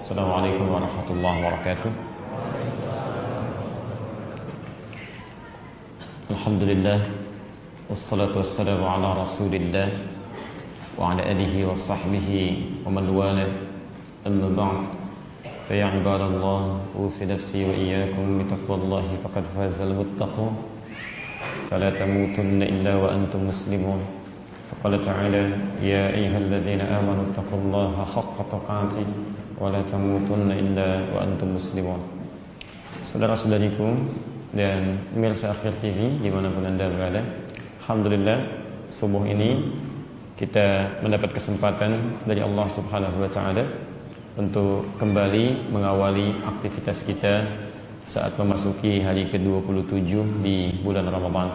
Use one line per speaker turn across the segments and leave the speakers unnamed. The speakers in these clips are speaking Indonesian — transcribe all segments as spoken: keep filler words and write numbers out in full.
Assalamualaikum warahmatullahi wabarakatuh. Alhamdulillah, wassalatu wassalamu ala rasulillah wa ala alihi wa sahbihi wa man wala, amma ba'd. Fa ya ibadallah, usi nafsi wa iyyakum bitaqwallahi faqad fazal muttaqun. Fala tamutunna illa wa antum muslimun. Faqala ta'ala, ya ayyuhalladzina amanu taqullaha haqqa tuqatih wa la tamutunna illa wa antum muslimun. Saudara-saudariku dan pemirsa Akhir T V dimanapun Anda berada, alhamdulillah subuh ini kita mendapat kesempatan dari Allah Subhanahu wa taala untuk kembali mengawali aktivitas kita saat memasuki hari ke dua puluh tujuh di bulan Ramadan.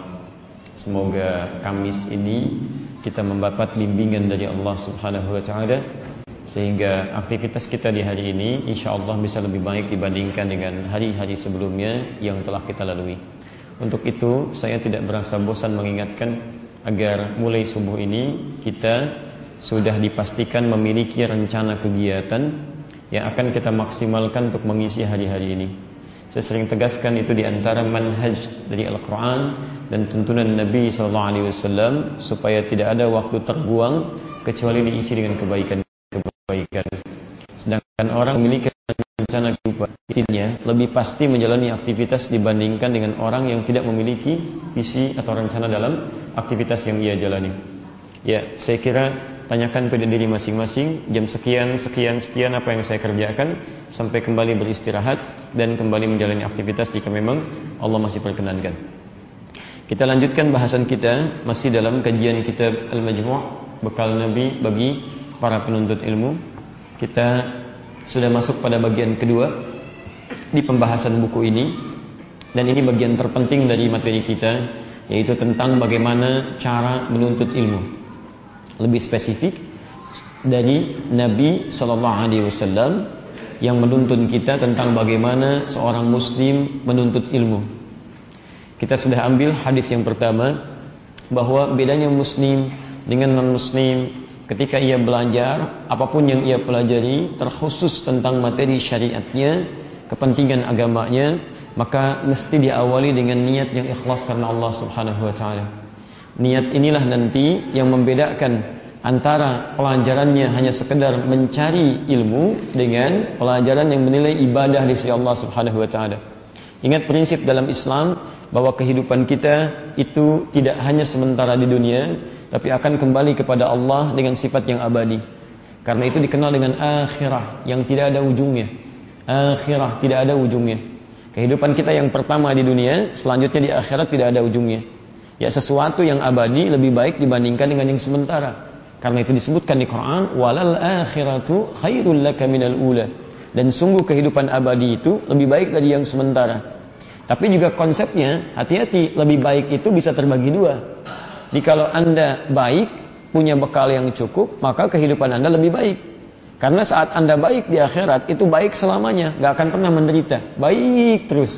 Semoga Kamis ini kita mendapat bimbingan dari Allah Subhanahu wa taala sehingga aktivitas kita di hari ini insyaallah bisa lebih baik dibandingkan dengan hari-hari sebelumnya yang telah kita lalui. Untuk itu saya tidak berasa bosan mengingatkan agar mulai subuh ini kita sudah dipastikan memiliki rencana kegiatan yang akan kita maksimalkan untuk mengisi hari-hari ini. Saya sering tegaskan itu di antara manhaj dari Al-Quran dan tuntunan Nabi sallallahu alaihi wasallam supaya tidak ada waktu terbuang kecuali diisi dengan kebaikan-kebaikan. Sedangkan orang memiliki rencana kehidupannya lebih pasti menjalani aktivitas dibandingkan dengan orang yang tidak memiliki visi atau rencana dalam aktivitas yang ia jalani. Ya, saya kira tanyakan pada diri masing-masing jam sekian, sekian, sekian apa yang saya kerjakan sampai kembali beristirahat dan kembali menjalani aktivitas jika memang Allah masih perkenankan. Kita lanjutkan bahasan kita masih dalam kajian kitab Al-Majmu', bekal Nabi bagi para penuntut ilmu. Kita sudah masuk pada bagian kedua di pembahasan buku ini, dan ini bagian terpenting dari materi kita, yaitu tentang bagaimana cara menuntut ilmu. Lebih spesifik dari Nabi sallallahu alaihi wasallam yang menuntun kita tentang bagaimana seorang muslim menuntut ilmu. Kita sudah ambil hadis yang pertama bahwa bedanya muslim dengan non-muslim ketika ia belajar apapun yang ia pelajari terkhusus tentang materi syariatnya, kepentingan agamanya, maka mesti diawali dengan niat yang ikhlas karena Allah Subhanahu wa taala. Niat inilah nanti yang membedakan antara pelajarannya hanya sekedar mencari ilmu dengan pelajaran yang menilai ibadah di sisi Allah Subhanahu wa taala. Ingat prinsip dalam Islam bahwa kehidupan kita itu tidak hanya sementara di dunia, tapi akan kembali kepada Allah dengan sifat yang abadi. Karena itu dikenal dengan akhirah yang tidak ada ujungnya. Akhirah tidak ada ujungnya. Kehidupan kita yang pertama di dunia, selanjutnya di akhirat tidak ada ujungnya. Ya, sesuatu yang abadi lebih baik dibandingkan dengan yang sementara. Karena itu disebutkan di Quran, walal akhiratu khairul laka minal ula. Dan sungguh kehidupan abadi itu lebih baik dari yang sementara. Tapi juga konsepnya, hati-hati, lebih baik itu bisa terbagi dua. Jadi kalau Anda baik, punya bekal yang cukup, maka kehidupan Anda lebih baik. Karena saat Anda baik di akhirat, itu baik selamanya, gak akan pernah menderita. Baik terus.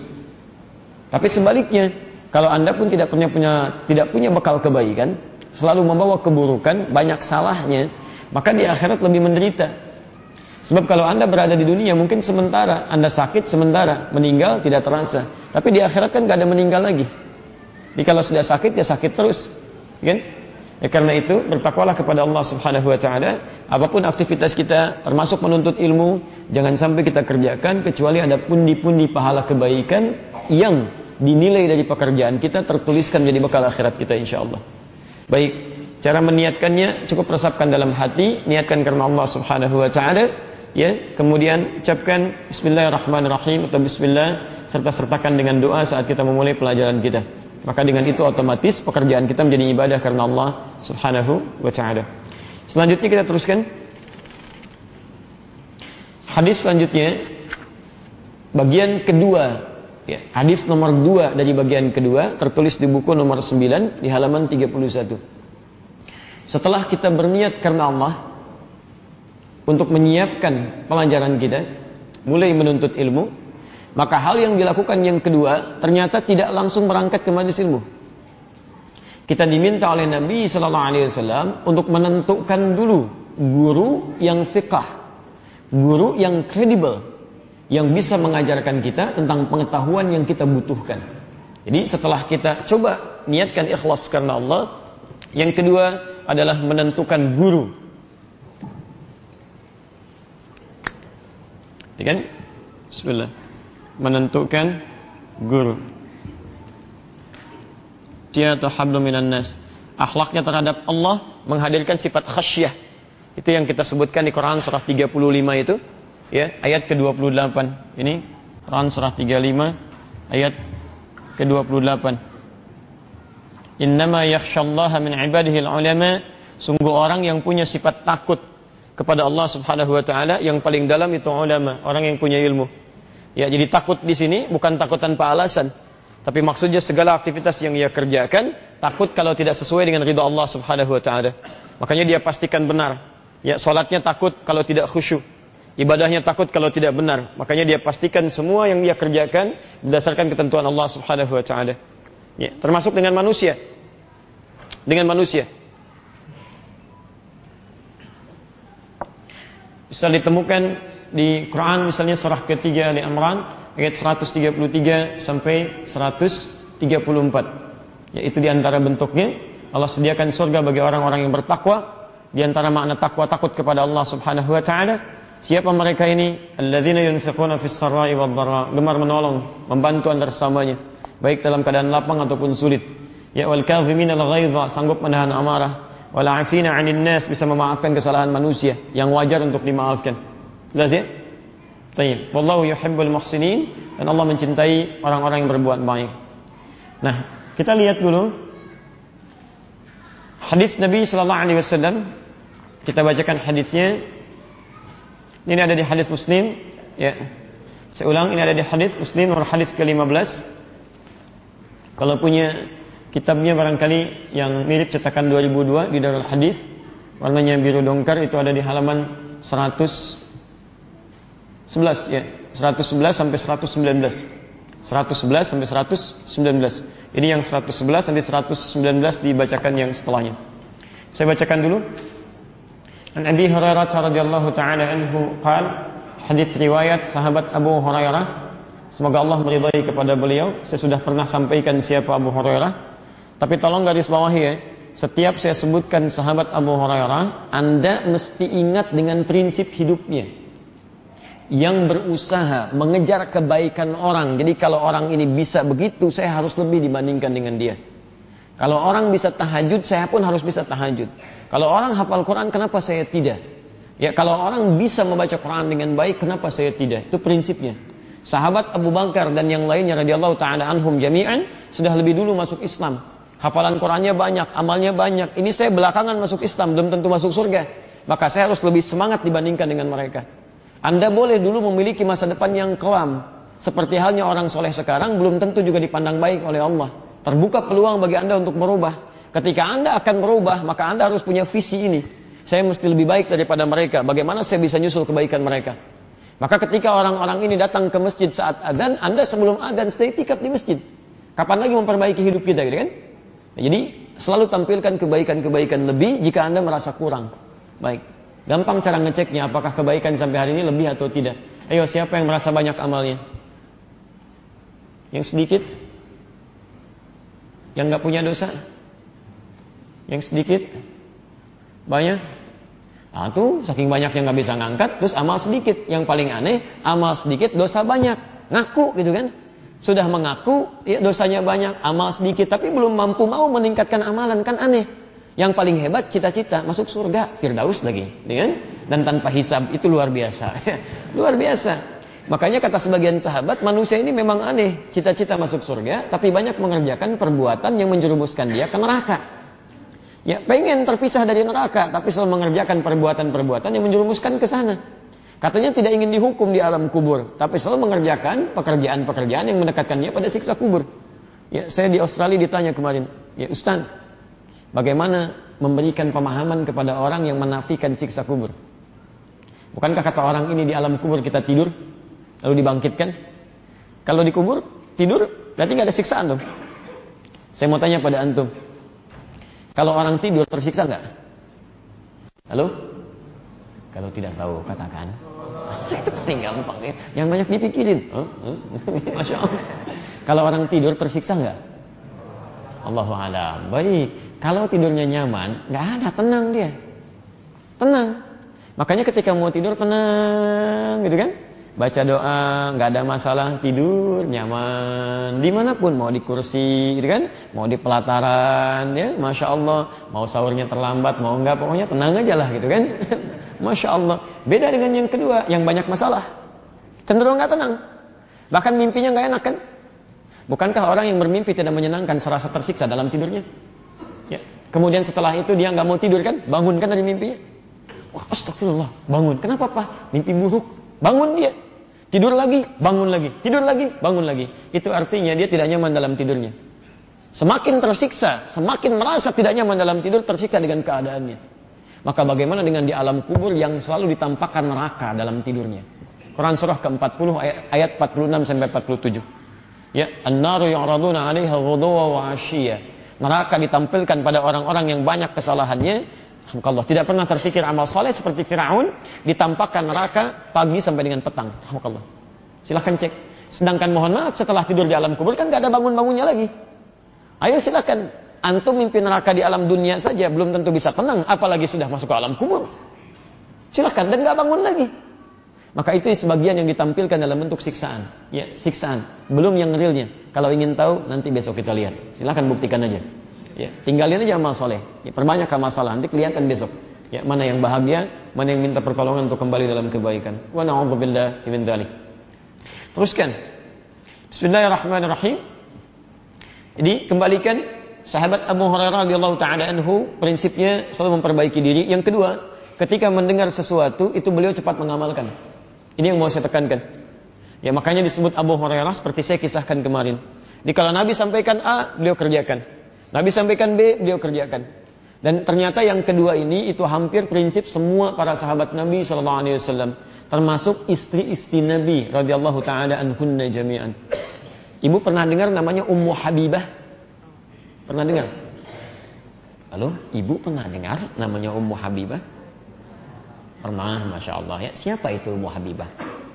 Tapi sebaliknya, kalau Anda pun tidak punya, punya tidak punya bekal kebaikan, selalu membawa keburukan, banyak salahnya, maka di akhirat lebih menderita. Sebab kalau Anda berada di dunia mungkin sementara, Anda sakit sementara, meninggal tidak terasa. Tapi di akhirat kan gak ada meninggal lagi. Jadi kalau sudah sakit ya sakit terus, kan? Ya, karena itu bertakwalah kepada Allah Subhanahu wa taala. Apapun aktivitas kita, termasuk menuntut ilmu, jangan sampai kita kerjakan kecuali ada pundi-pundi pahala kebaikan yang dinilai dari pekerjaan kita tertuliskan menjadi bekal akhirat kita insyaallah. Baik, cara meniatkannya cukup resapkan dalam hati, niatkan karena Allah Subhanahu wa taala, ya. Kemudian ucapkan bismillahirrahmanirrahim atau bismillah serta sertakan dengan doa saat kita memulai pelajaran kita. Maka dengan itu otomatis pekerjaan kita menjadi ibadah karena Allah Subhanahu wa taala. Selanjutnya kita teruskan. Hadis selanjutnya bagian kedua. Ya, hadis nomor dua dari bagian kedua tertulis di buku nomor sembilan di halaman tiga puluh satu. Setelah kita berniat karena Allah untuk menyiapkan pelajaran kita, mulai menuntut ilmu, maka hal yang dilakukan yang kedua ternyata tidak langsung berangkat ke majelis ilmu. Kita diminta oleh Nabi sallallahu alaihi wasallam untuk menentukan dulu guru yang fiqh, Guru yang kredibel, yang bisa mengajarkan kita tentang pengetahuan yang kita butuhkan. Jadi setelah kita coba niatkan ikhlas karena Allah, yang kedua adalah menentukan guru. Kan? Bismillah. Menentukan guru. Dia atau hablum minan nas. Akhlaknya terhadap Allah menghadirkan sifat khasyah. Itu yang kita sebutkan di Quran surah tiga puluh lima itu, ya, ayat ke dua puluh delapan. Ini Quran surah tiga puluh lima ayat ke dua puluh delapan. Innama yakhsyallaha min ibadihi al-ulama. Sungguh orang yang punya sifat takut kepada Allah Subhanahu wa taala yang paling dalam itu ulama, orang yang punya ilmu. Ya, jadi takut di sini bukan takut tanpa alasan, tapi maksudnya segala aktivitas yang ia kerjakan takut kalau tidak sesuai dengan ridha Allah Subhanahu wa taala. Makanya dia pastikan benar. Ya, salatnya takut kalau tidak khusyuk. Ibadahnya takut kalau tidak benar. Makanya dia pastikan semua yang dia kerjakan berdasarkan ketentuan Allah Subhanahu wa taala. Ya, termasuk dengan manusia. Dengan manusia. Bisa ditemukan di Quran misalnya surah ketiga Ali Imran ayat seratus tiga puluh tiga sampai seratus tiga puluh empat. Yaitu di antara bentuknya Allah sediakan surga bagi orang-orang yang bertakwa. Di antara makna takwa takut kepada Allah Subhanahu wa taala. Siapa mereka ini? Alladzina yunfiquna fis sarai wad dharra, gemar menolong, membantu antar sesamanya, baik dalam keadaan lapang ataupun sulit. Ya wal kadhiminal ghaidha, sanggup menahan amarah. Wal 'afina 'anil nas, bisa memaafkan kesalahan manusia yang wajar untuk dimaafkan. Jelas ya? Baik. Wallahu yuhibbul muhsinin, dan Allah mencintai orang-orang yang berbuat baik. Nah, kita lihat dulu hadis Nabi sallallahu alaihi wasallam. Kita bacakan hadisnya. Ini ada di hadis Muslim, ya. Saya ulang, ini ada di hadis Muslim nomor hadis ke lima belas. Kalau punya kitabnya barangkali yang mirip cetakan dua ribu dua di Darul Hadis, warnanya biru dongkar, itu ada di halaman seratus sebelas ya, seratus sebelas sampai seratus sembilan belas. seratus sebelas sampai seratus sembilan belas. Ini yang seratus sebelas sampai seratus sembilan belas dibacakan yang setelahnya. Saya bacakan dulu. An Abi Hurairah radhiyallahu taala anhu qala, hadis riwayat sahabat Abu Hurairah, semoga Allah meridai kepada beliau. Saya sudah pernah sampaikan siapa Abu Hurairah, tapi tolong garis bawahi ya, setiap saya sebutkan sahabat Abu Hurairah, Anda mesti ingat dengan prinsip hidupnya yang berusaha mengejar kebaikan orang. Jadi kalau orang ini bisa begitu, saya harus lebih dibandingkan dengan dia. Kalau orang bisa tahajud, saya pun harus bisa tahajud. Kalau orang hafal Quran, kenapa saya tidak? Ya, kalau orang bisa membaca Quran dengan baik, kenapa saya tidak? Itu prinsipnya. Sahabat Abu Bakar dan yang lainnya radhiyallahu taala anhum jami'an sudah lebih dulu masuk Islam. Hafalan Qurannya banyak, amalnya banyak. Ini saya belakangan masuk Islam, belum tentu masuk surga. Maka saya harus lebih semangat dibandingkan dengan mereka. Anda boleh dulu memiliki masa depan yang kelam. Seperti halnya orang soleh sekarang belum tentu juga dipandang baik oleh Allah. Terbuka peluang bagi Anda untuk merubah. Ketika Anda akan merubah, maka Anda harus punya visi ini. Saya mesti lebih baik daripada mereka. Bagaimana saya bisa nyusul kebaikan mereka? Maka ketika orang-orang ini datang ke masjid saat adzan, Anda sebelum adzan stay tikap di masjid. Kapan lagi memperbaiki hidup kita, gitu kan? Nah, jadi selalu tampilkan kebaikan-kebaikan lebih jika Anda merasa kurang. Baik. Gampang cara ngeceknya apakah kebaikan sampai hari ini lebih atau tidak. Ayo, siapa yang merasa banyak amalnya? Yang sedikit? Yang nggak punya dosa? Yang sedikit? Banyak? Nah tuh saking banyaknya nggak bisa ngangkat, terus amal sedikit. Yang paling aneh, amal sedikit dosa banyak. Ngaku gitu kan? Sudah mengaku, ya dosanya banyak, amal sedikit, tapi belum mampu mau meningkatkan amalan, kan aneh. Yang paling hebat cita-cita masuk surga, Firdaus lagi, kan? Dan tanpa hisab, itu luar biasa. Luar biasa. Makanya kata sebagian sahabat, manusia ini memang aneh, cita-cita masuk surga, tapi banyak mengerjakan perbuatan yang menjerumuskan dia ke neraka. Ya, pengen terpisah dari neraka, tapi selalu mengerjakan perbuatan-perbuatan yang menjerumuskan ke sana. Katanya tidak ingin dihukum di alam kubur, tapi selalu mengerjakan pekerjaan-pekerjaan yang mendekatkan dia pada siksa kubur. Ya, saya di Australia ditanya kemarin, ya Ustaz, bagaimana memberikan pemahaman kepada orang yang menafikan siksa kubur? Bukankah kata orang ini di alam kubur kita tidur, lalu dibangkitkan? Kalau di kubur tidur, berarti nggak ada siksaan dong. Saya mau tanya pada antum, kalau orang tidur tersiksa nggak? Halo? Kalau tidak tahu katakan. Itu paling gampang ya. Yang banyak dipikirin. Huh? Huh? Masya Allah. Kalau orang tidur tersiksa nggak? Allahu a'lam. Baik. Kalau tidurnya nyaman, nggak ada, tenang dia. Tenang. Makanya ketika mau tidur tenang, gitu kan? Baca doa, nggak ada masalah, tidur nyaman, dimanapun, mau di kursi, gitu kan, mau di pelataran, ya, masya Allah, mau sahurnya terlambat, mau nggak, pokoknya tenang aja lah, gitu kan, masya Allah. Beda dengan yang kedua, yang banyak masalah, cenderung nggak tenang, bahkan mimpinya nggak enak kan? Bukankah orang yang bermimpi tidak menyenangkan, serasa tersiksa dalam tidurnya? Ya. Kemudian setelah itu dia nggak mau tidur kan, bangun kan dari mimpinya, wah astagfirullah, bangun, kenapa Pak? Mimpi buruk, bangun dia. Tidur lagi, bangun lagi, tidur lagi, bangun lagi. Itu artinya dia tidak nyaman dalam tidurnya. Semakin tersiksa, semakin merasa tidak nyaman dalam tidur, tersiksa dengan keadaannya. Maka bagaimana dengan di alam kubur yang selalu ditampakkan neraka dalam tidurnya? Quran surah ke empat puluh ayat empat puluh enam sampai empat puluh tujuh. Ya, an-naru yu'raduna 'alaiha ghuduwa wa 'ashiyya. Neraka ditampilkan pada orang-orang yang banyak kesalahannya. Allah tidak pernah terfikir amal soleh seperti Firaun, ditampakkan neraka pagi sampai dengan petang. Allah. Silahkan cek. Sedangkan mohon maaf setelah tidur di alam kubur kan gak ada bangun-bangunnya lagi. Ayo silahkan. Antum mimpi neraka di alam dunia saja belum tentu bisa tenang, apalagi sudah masuk ke alam kubur. Silahkan dan gak bangun lagi. Maka itu sebagian yang ditampilkan dalam bentuk siksaan. Ya, siksaan. Belum yang realnya. Kalau ingin tahu nanti besok kita lihat. Silahkan buktikan aja. Ya, tinggalin aja amal soleh. Ya, perbanyak amal salah, nanti kelihatan besok. Ya, mana yang bahagia, mana yang minta pertolongan untuk kembali dalam kebaikan. Wa na'udzubillahi min dzalik. Teruskan. Bismillahirrahmanirrahim. Jadi kembalikan sahabat Abu Hurairah radhiyallahu taala anhu, prinsipnya selalu memperbaiki diri. Yang kedua, ketika mendengar sesuatu itu beliau cepat mengamalkan. Ini yang mau saya tekankan. Ya, makanya disebut Abu Hurairah seperti saya kisahkan kemarin. Jadi kalau Nabi sampaikan A, beliau kerjakan. Nabi sampaikan B, beliau kerjakan. Dan ternyata yang kedua ini itu hampir prinsip semua para sahabat Nabi sallallahu alaihi wasallam, termasuk istri-istri Nabi radhiyallahu taala anhunna jami'an. Ibu pernah dengar namanya Ummu Habibah? Pernah dengar? Halo, Ibu pernah dengar namanya Ummu Habibah? Pernah, Masya Allah ya. Siapa itu Ummu Habibah?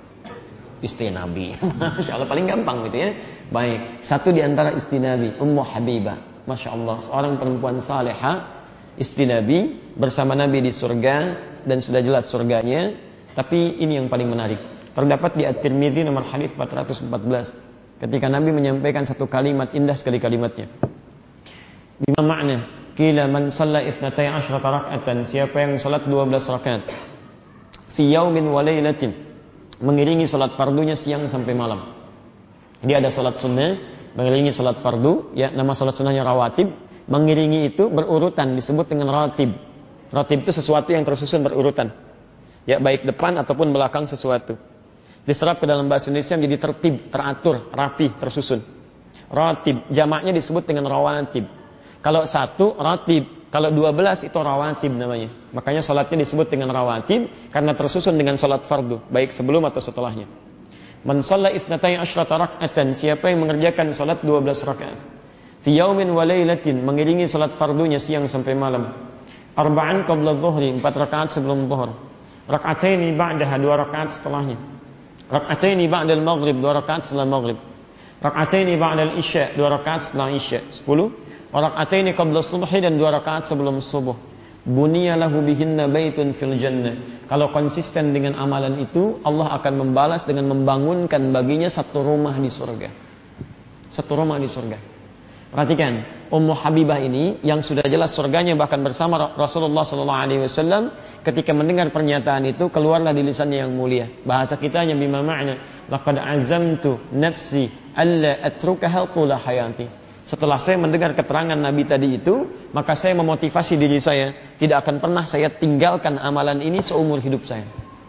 Istri Nabi. Masya Allah, paling gampang gitu ya. Baik, satu di antara istri Nabi, Ummu Habibah. Masya Allah, seorang perempuan salehah, istri Nabi, bersama Nabi di surga, dan sudah jelas surganya. Tapi ini yang paling menarik, terdapat di At-Tirmidzi nomor hadis empat ratus empat belas, ketika Nabi menyampaikan satu kalimat, indah sekali kalimatnya. Bima makna, qila man shalla itsnatai asyrata rak'atan, siapa yang salat dua belas rakaat fi yaumin wa lailatin, mengiringi salat fardunya siang sampai malam. Dia ada salat sunnah, mengiringi salat fardu, ya, nama salat sunnahnya rawatib. Mengiringi itu berurutan, disebut dengan ratib. Ratib itu sesuatu yang tersusun berurutan, ya, baik depan ataupun belakang sesuatu. Diserap ke dalam bahasa Indonesia menjadi tertib, teratur, rapi, tersusun. Ratib, jamaknya disebut dengan rawatib. Kalau satu ratib, kalau dua belas itu rawatib namanya. Makanya salatnya disebut dengan rawatib karena tersusun dengan salat fardu, baik sebelum atau setelahnya. Man shalla itsnatai asyrata rak'atan, siapa yang mengerjakan salat dua belas rakaat fi yaumin wa lailatin, mengiringi salat fardunya siang sampai malam. Arba'an qabla dhuhri, empat rakaat sebelum zuhur. Rak'ataini ba'daha, dua rakaat setelahnya. Rak'ataini ba'dal maghrib, dua rakaat setelah maghrib. Rak'ataini ba'dal isya, dua rakaat setelah isya. sepuluh. Rak'ataini qabla subhi, dan dua rakaat sebelum subuh. Buniya lahu bihinna baitun fil jannah. Kalau konsisten dengan amalan itu, Allah akan membalas dengan membangunkan baginya satu rumah di surga. Satu rumah di surga. Perhatikan, Ummu Habibah ini yang sudah jelas surganya bahkan bersama Rasulullah sallallahu alaihi wasallam, ketika mendengar pernyataan itu keluarlah di lisannya yang mulia. Bahasa kitanya bima ma'na, laqad azamtu nafsi alla atrukaha tula hayati. Setelah saya mendengar keterangan Nabi tadi itu, maka saya memotivasi diri saya, tidak akan pernah saya tinggalkan amalan ini seumur hidup saya.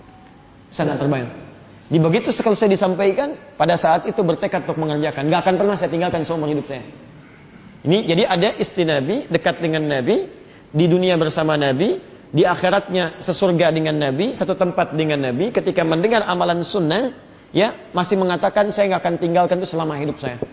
Sangat terbayang. Di begitu sekali saya disampaikan, pada saat itu bertekad untuk mengerjakan, gak akan pernah saya tinggalkan seumur hidup saya. Ini jadi ada istri Nabi, dekat dengan Nabi, di dunia bersama Nabi, di akhiratnya sesurga dengan Nabi, satu tempat dengan Nabi. Ketika mendengar amalan sunnah, ya, masih mengatakan saya gak akan tinggalkan itu selama hidup saya.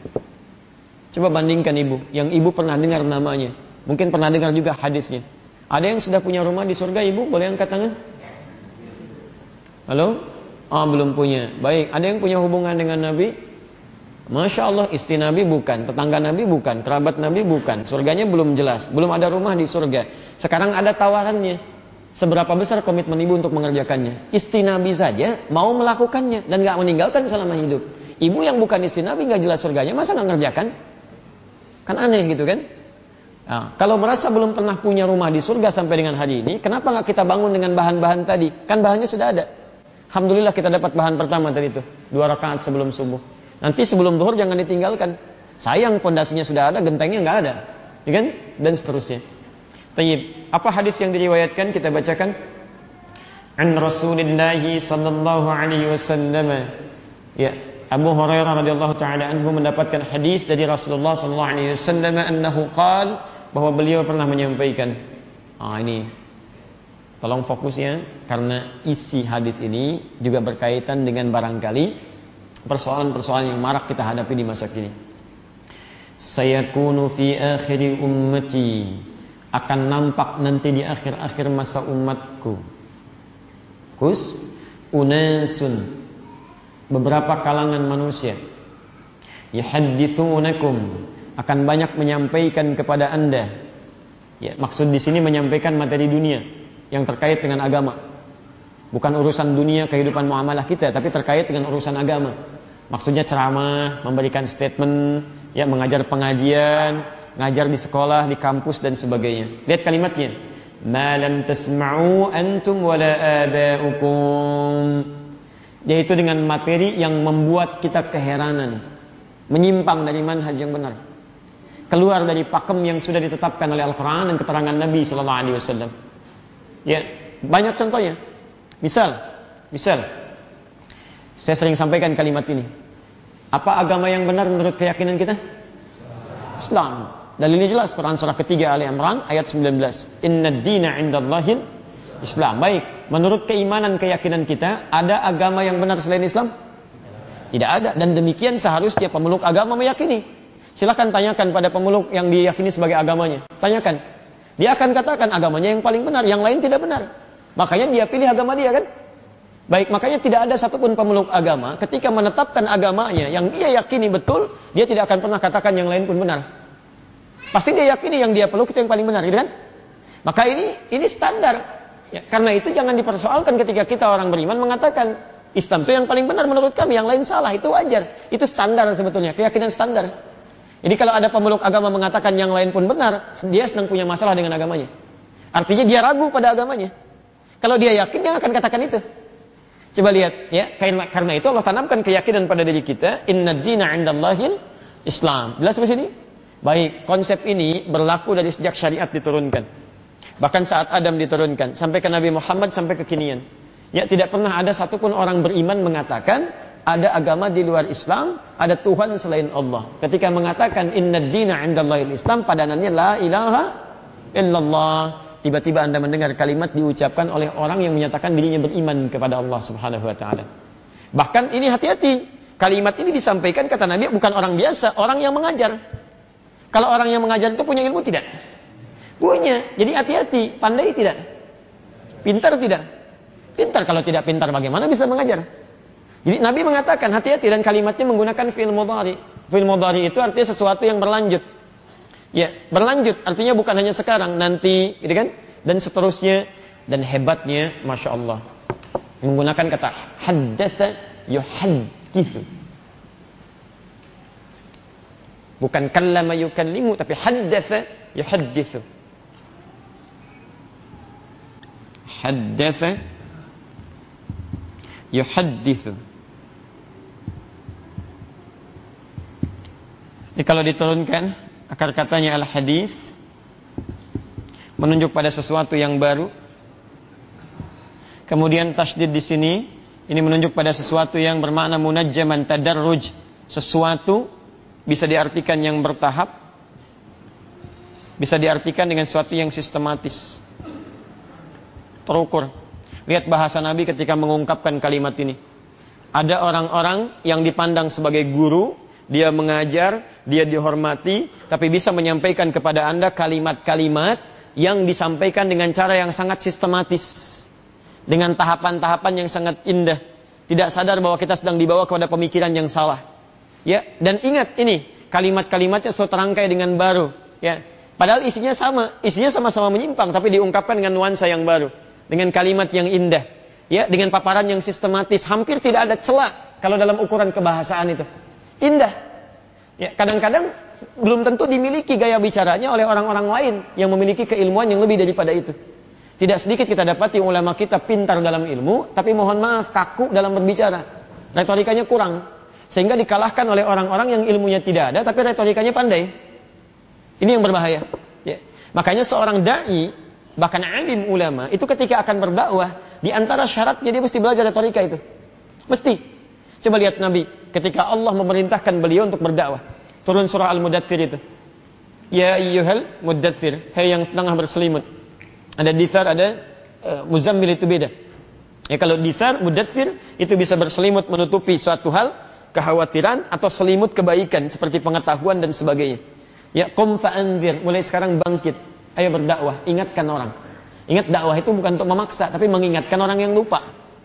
Coba bandingkan ibu, yang ibu pernah dengar namanya, mungkin pernah dengar juga hadisnya. Ada yang sudah punya rumah di surga, ibu? Boleh angkat tangan? Halo?
Oh, belum punya. Baik, ada yang punya hubungan dengan Nabi? Masya Allah, istri Nabi bukan, tetangga Nabi bukan, kerabat Nabi bukan, surganya belum jelas, belum ada rumah di surga. Sekarang ada tawarannya. Seberapa besar komitmen ibu untuk mengerjakannya? Istri Nabi saja mau melakukannya dan gak meninggalkan selama hidup. Ibu yang bukan istri Nabi gak jelas surganya, masa gak ngerjakan? Kan aneh gitu kan? Nah, kalau merasa belum pernah punya rumah di surga sampai dengan hari ini, kenapa gak kita bangun dengan bahan-bahan tadi? Kan bahannya sudah ada. Alhamdulillah kita dapat bahan pertama tadi itu, dua rakaat sebelum subuh. Nanti sebelum zuhur jangan ditinggalkan. Sayang pondasinya sudah ada, gentengnya nggak ada, ya kan? Dan seterusnya. Tayyib. Apa hadis yang diriwayatkan kita bacakan? An Rasulillah sallallahu alaihi wasallam. Ya, Abu Hurairah radhiyallahu taala anhu mendapatkan hadis dari Rasulullah sallallahu alaihi wasallam annahu qala, bahwa beliau pernah menyampaikan. Ah ini tolong fokusnya karena isi hadis ini juga berkaitan dengan barangkali persoalan-persoalan yang marak kita hadapi di masa kini. Sayakunu fi akhiri ummati, akan nampak nanti di akhir-akhir masa umatku. Kus unasun, beberapa kalangan manusia. Yuhaddithunakum, akan banyak menyampaikan kepada Anda. Ya, maksud di sini menyampaikan materi dunia yang terkait dengan agama. Bukan urusan dunia kehidupan muamalah kita, tapi terkait dengan urusan agama. Maksudnya ceramah, memberikan statement, ya mengajar pengajian, ngajar di sekolah, di kampus dan sebagainya. Lihat kalimatnya. Ma lam tasma'u antum wala aba'ukum. Yaitu dengan materi yang membuat kita keheranan, menyimpang dari manhaj yang benar. Keluar dari pakem yang sudah ditetapkan oleh Al-Qur'an dan keterangan Nabi sallallahu alaihi wasallam. Ya, banyak contohnya. Misal, misal, saya sering sampaikan kalimat ini. Apa agama yang benar menurut keyakinan kita? Islam. Dalilnya jelas, Quran surah ketiga Ali Imran ayat sembilan belas. Inna ad-dina 'indallahil Islam. Baik, menurut keimanan keyakinan kita, ada agama yang benar selain Islam? Tidak ada. Dan demikian seharusnya pemeluk agama meyakini. Silakan tanyakan pada pemeluk yang diyakini sebagai agamanya. Tanyakan. Dia akan katakan agamanya yang paling benar, yang lain tidak benar. Makanya dia pilih agama dia kan? Baik, makanya tidak ada satupun pemeluk agama ketika menetapkan agamanya yang dia yakini betul, dia tidak akan pernah katakan yang lain pun benar. Pasti dia yakini yang dia peluk itu yang paling benar, gitu kan? Maka ini ini standar. Ya, karena itu jangan dipersoalkan ketika kita orang beriman mengatakan Islam itu yang paling benar menurut kami, yang lain salah, itu wajar. Itu standar sebetulnya, keyakinan standar. Jadi kalau ada pemeluk agama mengatakan yang lain pun benar, dia sedang punya masalah dengan agamanya. Artinya dia ragu pada agamanya. Kalau dia yakin, dia akan katakan itu. Coba lihat, ya, karena, karena itu Allah tanamkan keyakinan pada diri kita. Inna ad-dina 'indallahil Islam. Jelas di sini? Baik, konsep ini berlaku dari sejak syariat diturunkan. Bahkan saat Adam diturunkan sampai ke Nabi Muhammad sampai kekinian. Ya, tidak pernah ada satupun orang beriman mengatakan ada agama di luar Islam, ada Tuhan selain Allah. Ketika mengatakan Inna ad-dina 'indallahil Islam, padanannya la ilaha illallah. Tiba-tiba Anda mendengar kalimat diucapkan oleh orang yang menyatakan dirinya beriman kepada Allah Subhanahu wa taala. Bahkan ini hati-hati. Kalimat ini disampaikan kata Nabi bukan orang biasa, orang yang mengajar. Kalau orang yang mengajar itu punya ilmu tidak? Punya. Jadi hati-hati, pandai tidak? Pintar tidak? Pintar. Kalau tidak pintar bagaimana bisa mengajar? Jadi Nabi mengatakan hati-hati, dan kalimatnya menggunakan fi'il mudhari. Fi'il mudhari itu artinya sesuatu yang berlanjut. Ya, berlanjut artinya bukan hanya sekarang, nanti, gitu kan? Dan seterusnya. Dan hebatnya, Masya Allah, menggunakan kata haddatsa yuhadditsu. Bukan kallama yukallimu, tapi haddatsa yuhadditsu. Haddatsa yuhadditsu. Ini kalau diturunkan akar katanya al-hadis, menunjuk pada sesuatu yang baru. Kemudian tasydid di sini ini menunjuk pada sesuatu yang bermakna munajjaman tadarruj, sesuatu bisa diartikan yang bertahap, bisa diartikan dengan sesuatu yang sistematis, terukur. Lihat bahasa Nabi ketika mengungkapkan kalimat ini. Ada orang-orang yang dipandang sebagai guru, dia mengajar, dia dihormati, tapi bisa menyampaikan kepada Anda kalimat-kalimat yang disampaikan dengan cara yang sangat sistematis, dengan tahapan-tahapan yang sangat indah. tidak sadar bahwa kita sedang dibawa kepada pemikiran yang salah. Ya, dan ingat ini, kalimat-kalimatnya so terangkai dengan baru, ya. Padahal isinya sama, isinya sama-sama menyimpang tapi diungkapkan dengan nuansa yang baru, dengan kalimat yang indah, ya, dengan paparan yang sistematis, hampir tidak ada celah kalau dalam ukuran kebahasaan itu. Indah. Ya, kadang-kadang belum tentu dimiliki gaya bicaranya oleh orang-orang lain yang memiliki keilmuan yang lebih daripada itu. Tidak sedikit kita dapati ulama kita pintar dalam ilmu, tapi mohon maaf kaku dalam berbicara. Retorikanya kurang. Sehingga dikalahkan oleh orang-orang yang ilmunya tidak ada, tapi retorikanya pandai. Ini yang berbahaya. Ya. Makanya seorang da'i, bahkan alim ulama, itu ketika akan berdakwah, di antara syaratnya dia mesti belajar retorika itu. Mesti. Coba lihat Nabi, ketika Allah memerintahkan beliau untuk berdakwah. Turun surah Al-Mudaththir itu. Ya ayyuhal mudaththir, hai yang tengah berselimut. Ada dithar, ada uh, muzammil, itu beda. Ya, kalau dithar, mudaththir itu bisa berselimut menutupi suatu hal, kekhawatiran atau selimut kebaikan seperti pengetahuan dan sebagainya. Ya, qum fa'anzir, mulai sekarang bangkit, ayo berdakwah, ingatkan orang. Ingat, dakwah itu bukan untuk memaksa, tapi mengingatkan orang yang lupa.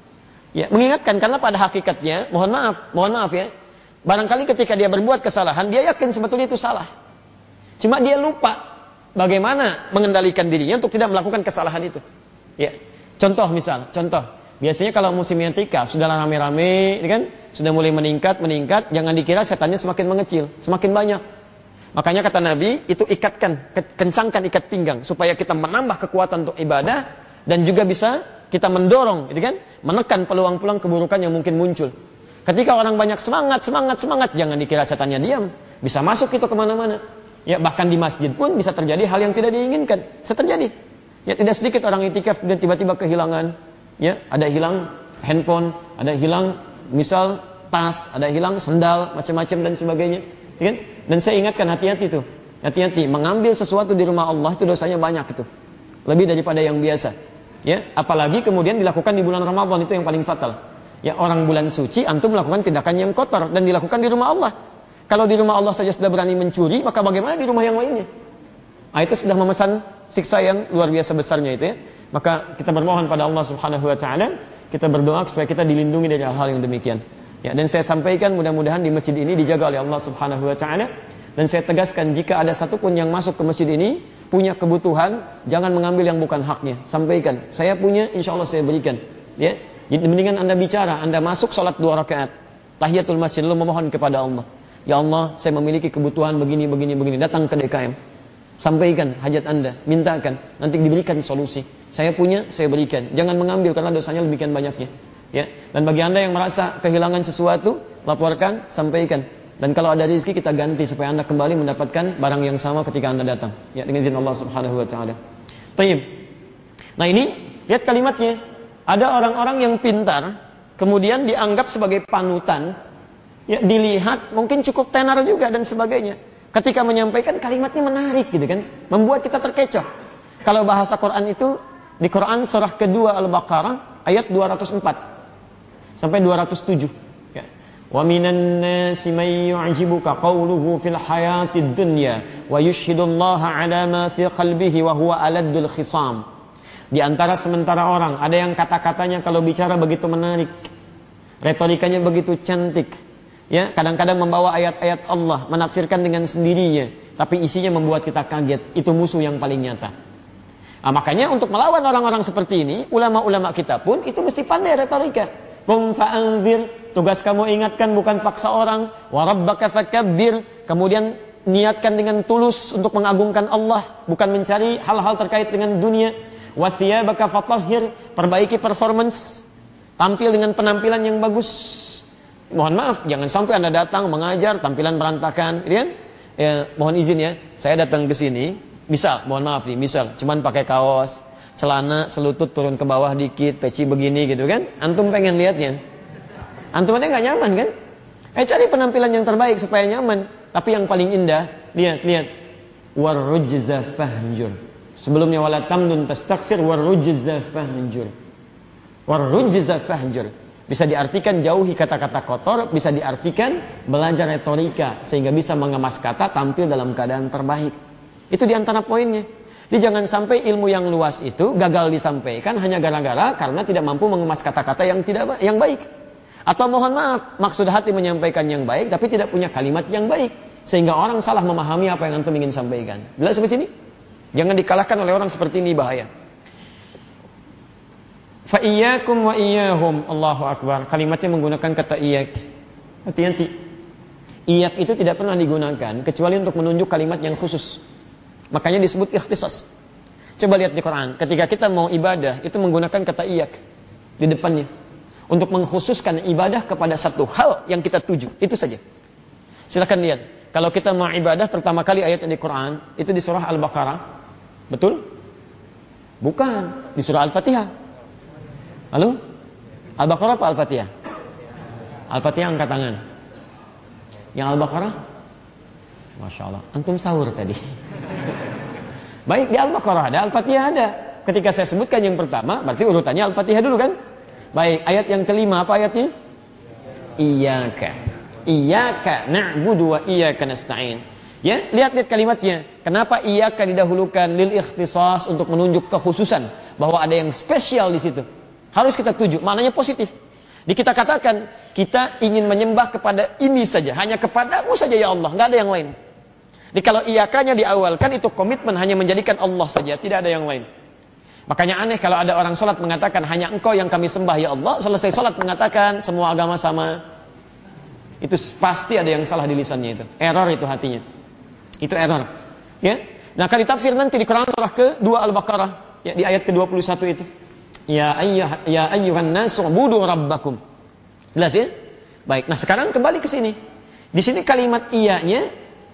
Ya, mengingatkan karena pada hakikatnya, mohon maaf, mohon maaf ya. Barangkali ketika dia berbuat kesalahan, dia yakin sebetulnya itu salah. Cuma dia lupa bagaimana mengendalikan dirinya untuk tidak melakukan kesalahan itu. Ya. Contoh misal, contoh. Biasanya kalau musim i'tikaf sudah rame-rame, kan? Sudah mulai meningkat, meningkat, jangan dikira setannya semakin mengecil, semakin banyak. Makanya kata Nabi, itu ikatkan, kencangkan ikat pinggang supaya kita menambah kekuatan untuk ibadah dan juga bisa kita mendorong, gitu kan? Menekan peluang-peluang keburukan yang mungkin muncul. Ketika orang banyak semangat, semangat, semangat, jangan dikira setannya diam, bisa masuk itu kemana-mana. Ya, bahkan di masjid pun bisa terjadi hal yang tidak diinginkan. Bisa terjadi. Ya, tidak sedikit orang i'tikaf dan tiba-tiba kehilangan. Ya, ada hilang handphone, ada hilang misal tas, ada hilang sendal, macam-macam dan sebagainya. Ya, kan? Dan saya ingatkan, hati-hati tuh. Hati-hati, mengambil sesuatu di rumah Allah itu dosanya banyak itu. Lebih daripada yang biasa. Ya, apalagi kemudian dilakukan di bulan Ramadan, itu yang paling fatal. Ya, orang bulan suci antum melakukan tindakan yang kotor dan dilakukan di rumah Allah. Kalau di rumah Allah saja sudah berani mencuri, maka bagaimana di rumah yang lainnya? Nah, itu sudah memesan siksa yang luar biasa besarnya itu ya. Maka kita bermohon pada Allah Subhanahu wa taala, kita berdoa supaya kita dilindungi dari hal-hal yang demikian. Ya, dan saya sampaikan mudah-mudahan di masjid ini dijaga oleh Allah Subhanahu wa taala, dan saya tegaskan jika ada satu pun yang masuk ke masjid ini punya kebutuhan, jangan mengambil yang bukan haknya. Sampaikan, saya punya, insyaallah saya berikan. Ya. Jadi mendingan Anda bicara, Anda masuk salat dua rakaat, tahiyatul masjid, lalu memohon kepada Allah. Ya Allah, saya memiliki kebutuhan begini, begini, begini. Datang ke D K M. Sampaikan hajat Anda. Mintakan. Nanti diberikan solusi. Saya punya, saya berikan. Jangan mengambil karena dosanya demikian banyaknya. Ya. Dan bagi Anda yang merasa kehilangan sesuatu, laporkan, sampaikan. Dan kalau ada rezeki kita ganti supaya Anda kembali mendapatkan barang yang sama ketika Anda datang. Ya, dengan izin Allah Subhanahu wa taala. Tayyib. Nah, ini lihat kalimatnya. Ada orang-orang yang pintar kemudian dianggap sebagai panutan. Ya, dilihat mungkin cukup tenar juga dan sebagainya. Ketika menyampaikan kalimatnya menarik gitu kan, membuat kita terkecoh. Kalau bahasa Quran itu di Quran surah kedua Al-Baqarah ayat dua ratus empat sampai dua ratus tujuh. Ya. Wa minan nasi may yu'jibuka qawluhu fil hayatid dunya wa yushhidullaha ala ma fi qalbihi wa huwa aladdul khisam. Di antara sementara orang ada yang kata-katanya kalau bicara begitu menarik, retorikanya begitu cantik. Ya, kadang-kadang membawa ayat-ayat Allah, menafsirkan dengan sendirinya, tapi isinya membuat kita kaget. Itu musuh yang paling nyata. Nah, makanya untuk melawan orang-orang seperti ini, ulama-ulama kita pun itu mesti pandai retorika. Qum fa'anzir, tugas kamu ingatkan bukan paksa orang. Wa rabbaka fakabbir, kemudian niatkan dengan tulus untuk mengagungkan Allah, bukan mencari hal-hal terkait dengan dunia. Wa thiyabaka fatahhir, perbaiki performance, tampil dengan penampilan yang bagus. Mohon maaf, jangan sampai Anda datang mengajar tampilan berantakan, gitu kan? Ya, mohon izin ya, saya datang ke sini, misal, mohon maaf nih, misal, cuman pakai kaos, celana selutut turun ke bawah dikit, peci begini gitu kan? Antum pengen lihatnya? Antum aja nggak nyaman kan? Eh, cari penampilan yang terbaik supaya nyaman. Tapi yang paling indah, lihat, lihat, warrujza fahjur. Sebelumnya wala tamnun tastaghfir warrujza fahjur. Warrujza fahjur. Bisa diartikan jauhi kata-kata kotor, bisa diartikan belajar retorika sehingga bisa mengemas kata, tampil dalam keadaan terbaik. Itu diantara poinnya. Jadi jangan sampai ilmu yang luas itu gagal disampaikan hanya gara-gara karena tidak mampu mengemas kata-kata yang tidak yang baik. Atau mohon maaf, maksud hati menyampaikan yang baik tapi tidak punya kalimat yang baik, sehingga orang salah memahami apa yang antum ingin sampaikan. Jelas sampai sini? Jangan dikalahkan oleh orang seperti ini, bahaya. Fa iyyakum wa iyyahum. Allahu akbar. Kalimatnya menggunakan kata iyyak. Hati-hati. Iyyak itu tidak pernah digunakan kecuali untuk menunjuk kalimat yang khusus. Makanya disebut ikhtisas. Coba lihat di Quran, ketika kita mau ibadah itu menggunakan kata iyyak di depannya untuk mengkhususkan ibadah kepada satu hal yang kita tuju. Itu saja. Silakan lihat. Kalau kita mau ibadah, pertama kali ayat di Quran itu di surah Al-Baqarah. Betul? Bukan, di surah Al-Fatihah. Halo? Al-Baqarah apa Al-Fatihah? Al-Fatihah angkat tangan. Yang Al-Baqarah? Masya Allah, antum sahur tadi. Baik, di Al-Baqarah ada, Al-Fatihah ada. Ketika saya sebutkan yang pertama, berarti urutannya Al-Fatihah dulu kan? Baik, ayat yang kelima apa ayatnya? Iyyaka. Iyyaka na'budu wa iyyaka nasta'in. Ya, lihat-lihat kalimatnya. Kenapa iyyaka didahulukan lil ikhtisas, untuk menunjuk kekhususan bahwa ada yang spesial di situ. Harus kita tuju, maknanya positif. Di kita katakan, kita ingin menyembah kepada ini saja, hanya kepadamu saja ya Allah, enggak ada yang lain. Jadi kalau iyakanya diawalkan, itu komitmen hanya menjadikan Allah saja, tidak ada yang lain. Makanya aneh kalau ada orang salat mengatakan hanya engkau yang kami sembah ya Allah, selesai salat mengatakan semua agama sama. Itu pasti ada yang salah di lisannya itu. Error itu hatinya. Itu error. Ya. Nah, akan ditafsir nanti di Quran surah kedua Al-Baqarah, ya, di ayat ke dua puluh satu itu. Ya ayyuh ya ayyuhan nas ubudu rabbakum. Jelas ya? Baik. Nah, sekarang kembali ke sini. Di sini kalimat iyanya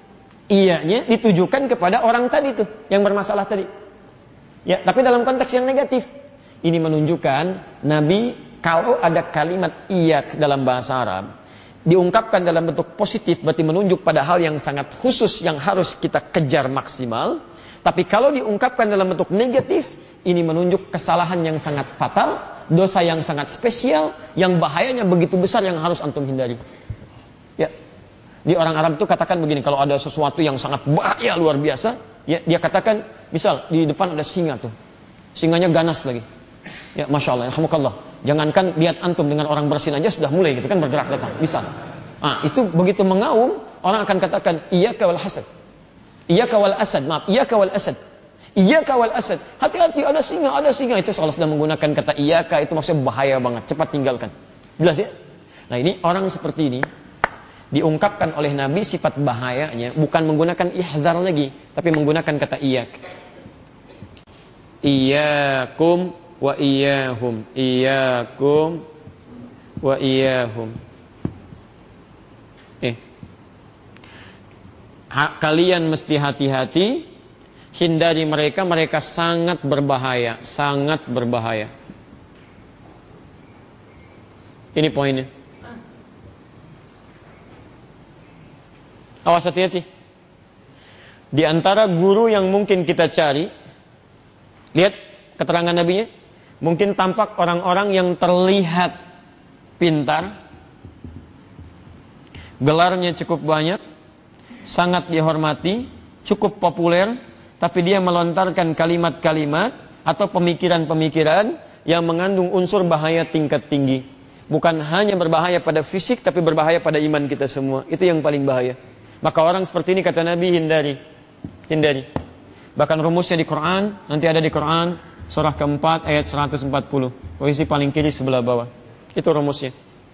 iyanya ditujukan kepada orang tadi tuh yang bermasalah tadi. Ya, tapi dalam konteks yang negatif. Ini menunjukkan Nabi kalau ada kalimat iya dalam bahasa Arab diungkapkan dalam bentuk positif, berarti menunjuk pada hal yang sangat khusus yang harus kita kejar maksimal. Tapi kalau diungkapkan dalam bentuk negatif, ini menunjuk kesalahan yang sangat fatal, dosa yang sangat spesial, yang bahayanya begitu besar yang harus antum hindari. Ya. Di orang Arab itu katakan begini, kalau ada sesuatu yang sangat bahaya luar biasa, ya, dia katakan, misal di depan ada singa tuh. Singanya ganas lagi. Ya, Masya Allah, alhamdulillah. Jangankan lihat antum dengan orang bersin aja sudah mulai gitu kan bergerak datang. Misal. Nah, itu begitu mengaum, orang akan katakan, iyyaka wal hasad. Iyyaka wal asad, maaf, iyyaka wal asad. Iyyaka wal asad. Hati-hati, ada singa, ada singa. Itu kalau sudah menggunakan kata iyyaka, itu maksudnya bahaya banget. Cepat tinggalkan. Jelas ya? Nah, ini orang seperti ini diungkapkan oleh Nabi sifat bahayanya bukan menggunakan ihdzar lagi, tapi menggunakan kata iyyak. Iyyakum wa iyyahum. Iyyakum wa iyyahum. Eh. Ha, kalian mesti hati-hati, hindari mereka, mereka sangat berbahaya, sangat berbahaya. Ini poinnya. Awas, hati-hati. Di antara guru yang mungkin kita cari, lihat keterangan Nabi-nya, mungkin tampak orang-orang yang terlihat pintar, gelarnya cukup banyak, sangat dihormati, cukup populer, tapi dia melontarkan kalimat-kalimat atau pemikiran-pemikiran yang mengandung unsur bahaya tingkat tinggi. Bukan hanya berbahaya pada fisik, tapi berbahaya pada iman kita semua. Itu yang paling bahaya. Maka orang seperti ini kata Nabi, hindari. Hindari. Bahkan rumusnya di Quran, nanti ada di Quran surah keempat ayat seratus empat puluh. Posisi paling kiri sebelah bawah. Itu rumusnya.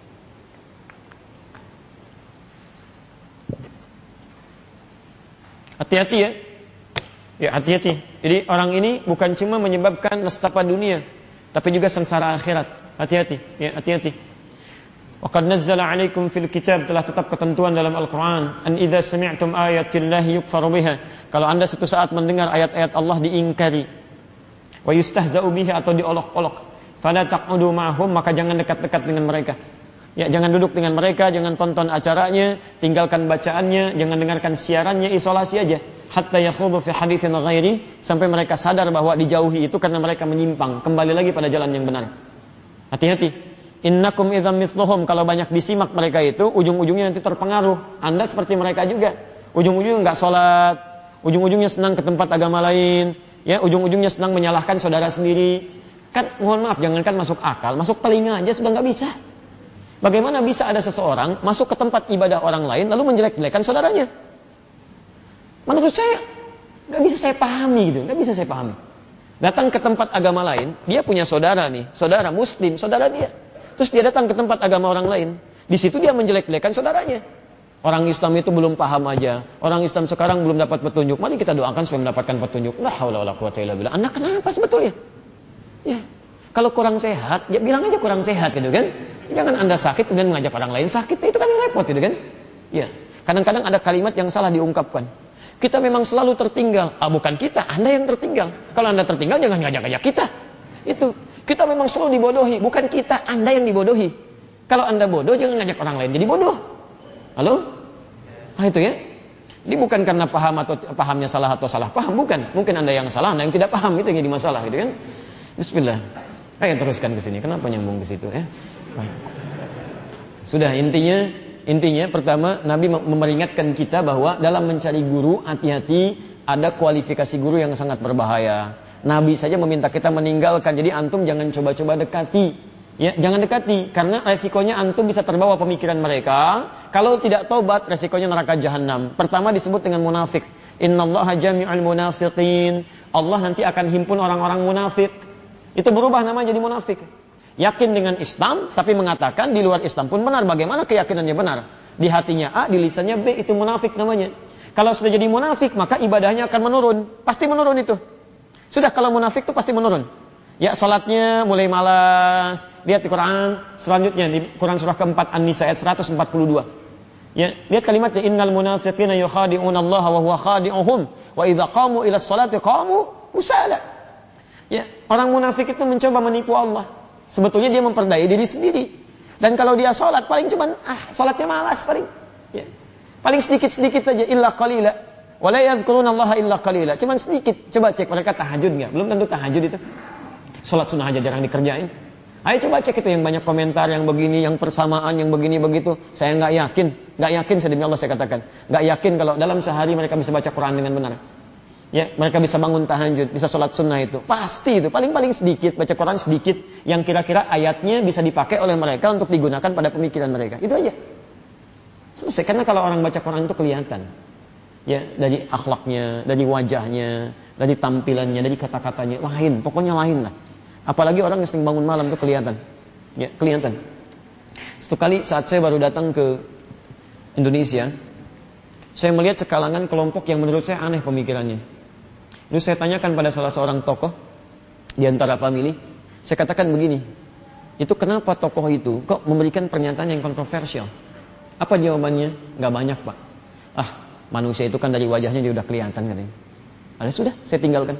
Hati-hati ya. Ya, hati-hati. Jadi orang ini bukan cuma menyebabkan nestapa dunia, tapi juga sengsara akhirat. Hati-hati. Ya, hati-hati. Wa qad nazzala 'alaikum fil kitab, telah tetap ketentuan dalam Al-Qur'an, an idza sami'tum ayatillahi yukfaru biha. Kalau Anda suatu saat mendengar ayat-ayat Allah diingkari, wa yustahza'u biha, atau diolok-olok, fala taq'udu ma'hum, maka jangan dekat-dekat dengan mereka. Ya, jangan duduk dengan mereka, jangan tonton acaranya, tinggalkan bacaannya, jangan dengarkan siarannya, isolasi aja. Hatta yakhudu fi haditsin ghairi, sampai mereka sadar bahwa dijauhi itu karena mereka menyimpang, kembali lagi pada jalan yang benar. Hati-hati. Innakum idzam mithluhum, kalau banyak disimak mereka itu, ujung-ujungnya nanti terpengaruh. Anda seperti mereka juga. Ujung-ujungnya enggak sholat, ujung-ujungnya senang ke tempat agama lain, ya, ujung-ujungnya senang menyalahkan saudara sendiri. Kan mohon maaf, jangankan masuk akal, masuk telinga aja sudah enggak bisa. Bagaimana bisa ada seseorang masuk ke tempat ibadah orang lain lalu menjelek-jelekan saudaranya? Menurut saya nggak bisa saya pahami gitu, nggak bisa saya pahami. Datang ke tempat agama lain, dia punya saudara nih, saudara Muslim, saudara dia. Terus dia datang ke tempat agama orang lain, di situ dia menjelek-jelekan saudaranya. Orang Islam itu belum paham aja. Orang Islam sekarang belum dapat petunjuk. Mari kita doakan supaya mendapatkan petunjuk. La haula wala quwata illa billah. Anda kenapa sebetulnya? Ya. Kalau kurang sehat, ya bilang aja kurang sehat gitu kan. Jangan Anda sakit kemudian mengajak orang lain sakit. Itu kan repot gitu kan. Ya. Kadang-kadang ada kalimat yang salah diungkapkan. Kita memang selalu tertinggal. Ah, bukan kita, Anda yang tertinggal. Kalau Anda tertinggal jangan ngajak-ngajak kita. Itu. Kita memang selalu dibodohi, bukan kita, Anda yang dibodohi. Kalau Anda bodoh jangan ngajak orang lain jadi bodoh. Halo? Ah itu ya. Ini bukan karena paham atau pahamnya salah atau salah paham, bukan. Mungkin Anda yang salah, Anda yang tidak paham, itu yang jadi masalah gitu kan. Bismillah. Ayo teruskan ke sini. Kenapa nyambung ke situ ya? Baik. Sudah, intinya intinya pertama Nabi memperingatkan kita bahwa dalam mencari guru hati-hati, ada kualifikasi guru yang sangat berbahaya. Nabi saja meminta kita meninggalkan. Jadi antum jangan coba-coba dekati. Ya, jangan dekati karena resikonya antum bisa terbawa pemikiran mereka. Kalau tidak taubat, resikonya neraka jahanam. Pertama disebut dengan munafik. Innallaha jami'ul munafiqin. Allah nanti akan himpun orang-orang munafik. Itu berubah namanya jadi munafik. Yakin dengan Islam tapi mengatakan di luar Islam pun benar. Bagaimana keyakinannya benar? Di hatinya A, di lisannya B, itu munafik namanya. Kalau sudah jadi munafik, maka ibadahnya akan menurun. Pasti menurun itu. Sudah, kalau munafik itu pasti menurun. Ya, salatnya mulai malas. Lihat di Quran selanjutnya di Quran surah keempat An-Nisa ayat seratus empat puluh dua. Ya, lihat kalimatnya innal munafiqina yukhadi'una Allah wa huwa khadi'uhum wa idza qamu ila sholati qamu kusala. Ya, orang munafik itu mencoba menipu Allah. Sebetulnya dia memperdaya diri sendiri. Dan kalau dia salat paling cuman ah salatnya malas paling. Ya. Paling sedikit-sedikit saja illa qalila. Wa la yadhkuruna Allah illa qalila. Cuman sedikit. Coba cek mereka tahajud enggak? Belum tentu tahajud itu. Salat sunnah aja jarang dikerjain. Ayo coba cek itu yang banyak komentar yang begini, yang persamaan, yang begini begitu. Saya nggak yakin, nggak yakin sedemi Allah saya katakan, nggak yakin kalau dalam sehari mereka bisa baca Quran dengan benar. Ya, mereka bisa bangun tahajud, bisa salat sunnah itu. Pasti itu paling-paling sedikit baca Quran sedikit, yang kira-kira ayatnya bisa dipakai oleh mereka untuk digunakan pada pemikiran mereka. Itu aja. Selesai. Karena kalau orang baca Quran itu kelihatan, ya dari akhlaknya, dari wajahnya, dari tampilannya, dari kata-katanya lain, pokoknya lain lah. Apalagi orang yang sering bangun malam itu kelihatan. Ya, kelihatan. Satu kali saat saya baru datang ke Indonesia, saya melihat sekalangan kelompok yang menurut saya aneh pemikirannya. Lalu saya tanyakan pada salah seorang tokoh di antara family, saya katakan begini, itu kenapa tokoh itu kok memberikan pernyataan yang kontroversial? Apa jawabannya? Gak banyak, Pak. Ah, manusia itu kan dari wajahnya dia udah kelihatan katanya. Ada sudah, saya tinggalkan.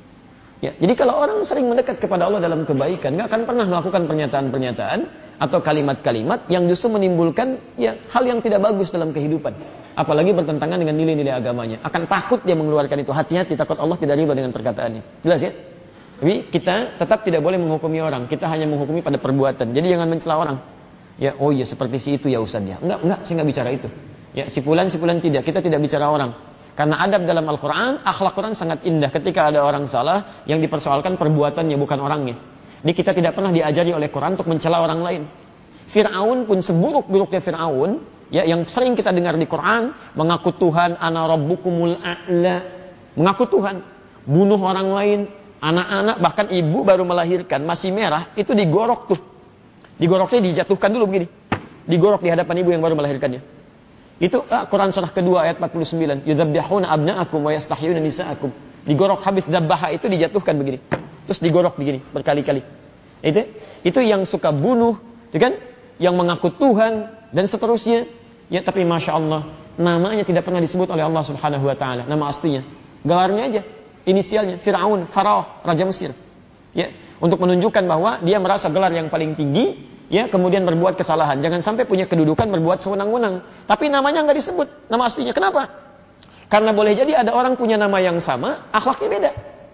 Ya, jadi kalau orang sering mendekat kepada Allah dalam kebaikan, nggak akan pernah melakukan pernyataan-pernyataan atau kalimat-kalimat yang justru menimbulkan ya hal yang tidak bagus dalam kehidupan. Apalagi bertentangan dengan nilai-nilai agamanya. Akan takut dia mengeluarkan itu. Hati-hati, takut Allah tidak ridha dengan perkataannya. Jelas ya? Tapi kita tetap tidak boleh menghukumi orang. Kita hanya menghukumi pada perbuatan. Jadi jangan mencela orang. Ya, oh ya seperti si itu ya Ustaz ya. Enggak, enggak, saya nggak bicara itu. Ya, si fulan, si fulan tidak. Kita tidak bicara orang. Karena adab dalam Al-Quran, akhlak Quran sangat indah. Ketika ada orang salah, yang dipersoalkan perbuatannya bukan orangnya. Jadi kita tidak pernah diajari oleh Quran untuk mencela orang lain. Fir'aun pun seburuk-buruknya Fir'aun, ya, yang sering kita dengar di Quran, mengaku Tuhan, ana rabbukumul a'la. Mengaku Tuhan, bunuh orang lain, anak-anak, bahkan ibu baru melahirkan, masih merah, itu digorok tuh. Digoroknya dijatuhkan dulu begini. Digorok di hadapan ibu yang baru melahirkannya. Itu ah, Quran surah kedua ayat empat puluh sembilan. Yuzabbihuna abna'akum wa yastahyuna nisa'akum. Digorok habis dzabbaha itu dijatuhkan begini. Terus digorok begini berkali-kali. Itu itu yang suka bunuh, ya kan? Yang mengaku Tuhan dan seterusnya. Ya, tapi Masya Allah, namanya tidak pernah disebut oleh Allah Subhanahu wa taala, nama aslinya. Gelarnya aja, inisialnya Fir'aun, Farao, raja Mesir. Ya, untuk menunjukkan bahwa dia merasa gelar yang paling tinggi. Ya, kemudian berbuat kesalahan. Jangan sampai punya kedudukan berbuat sewenang-wenang. Tapi namanya nggak disebut, nama aslinya. Kenapa? Karena boleh jadi ada orang punya nama yang sama, akhlaknya beda.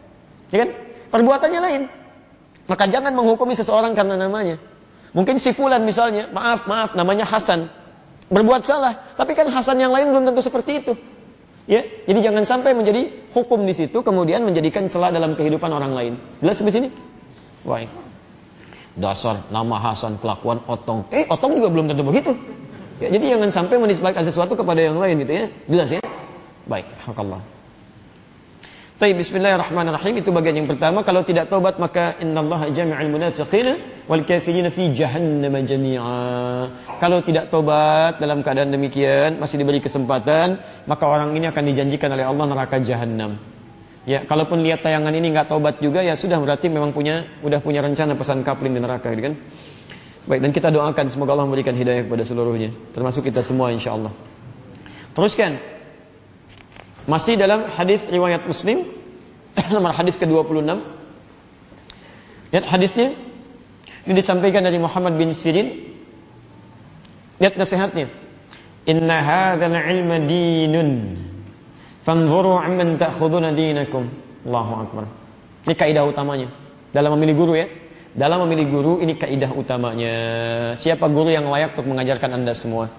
Ya kan? Perbuatannya lain. Maka jangan menghukumi seseorang karena namanya. Mungkin si fulan misalnya, maaf, maaf, namanya Hasan. Berbuat salah, tapi kan Hasan yang lain belum tentu seperti itu. Ya, jadi jangan sampai menjadi hukum di situ, kemudian menjadikan celah dalam kehidupan orang lain. Jelas di sini? Baik. dasar nama Hasan kelakuan Otong. Eh, Otong juga belum tentu begitu. Ya, jadi jangan sampai menisbatkan sesuatu kepada yang lain gitu ya. Jelas ya? Baik, alhamdulillah. Baik, bismillahirrahmanirrahim. Itu bagian yang pertama. Kalau tidak taubat maka innallaha jami'ul munafiqina wal kafirina fi jahannam jami'a. Kalau tidak taubat dalam keadaan demikian, masih diberi kesempatan, maka orang ini akan dijanjikan oleh Allah neraka jahanam. Ya, kalaupun lihat tayangan ini enggak taubat juga, ya sudah berarti memang punya udah punya rencana pesan kapling di neraka gitu kan. Baik, dan kita doakan semoga Allah memberikan hidayah kepada seluruhnya, termasuk kita semua insyaallah. Teruskan. Masih dalam hadis riwayat Muslim nomor hadis ke dua puluh enam. Lihat hadisnya. Ini disampaikan dari Muhammad bin Sirin. Lihat nasihatnya. Inna hadzal ilma dinun. Fanzuru amman ta'khuduna dinakum. Allahu akbar. Ini kaidah utamanya dalam memilih guru ya. Dalam memilih guru ini kaidah utamanya. Siapa guru yang layak untuk mengajarkan Anda semua?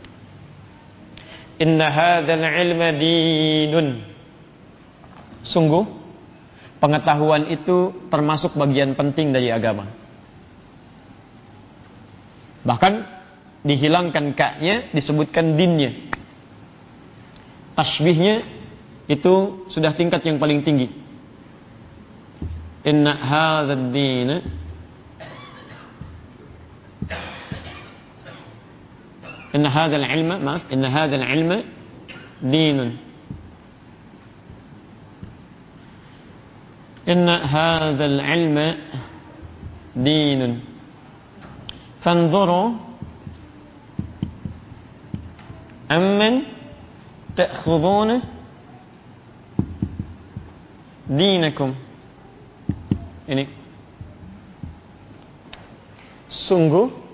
Inna hadzal ilma dinun. Sungguh pengetahuan itu termasuk bagian penting dari agama. Bahkan dihilangkan ka-nya, disebutkan dinnya. Tasbihnya itu sudah tingkat yang paling tinggi. Inna hadzal din Inna hadzal ilma, maaf, inna hadzal ilma dinun. Inna hadzal ilma dinun. Fanzuru amman ta'khuduna dinakum. Ini sungguh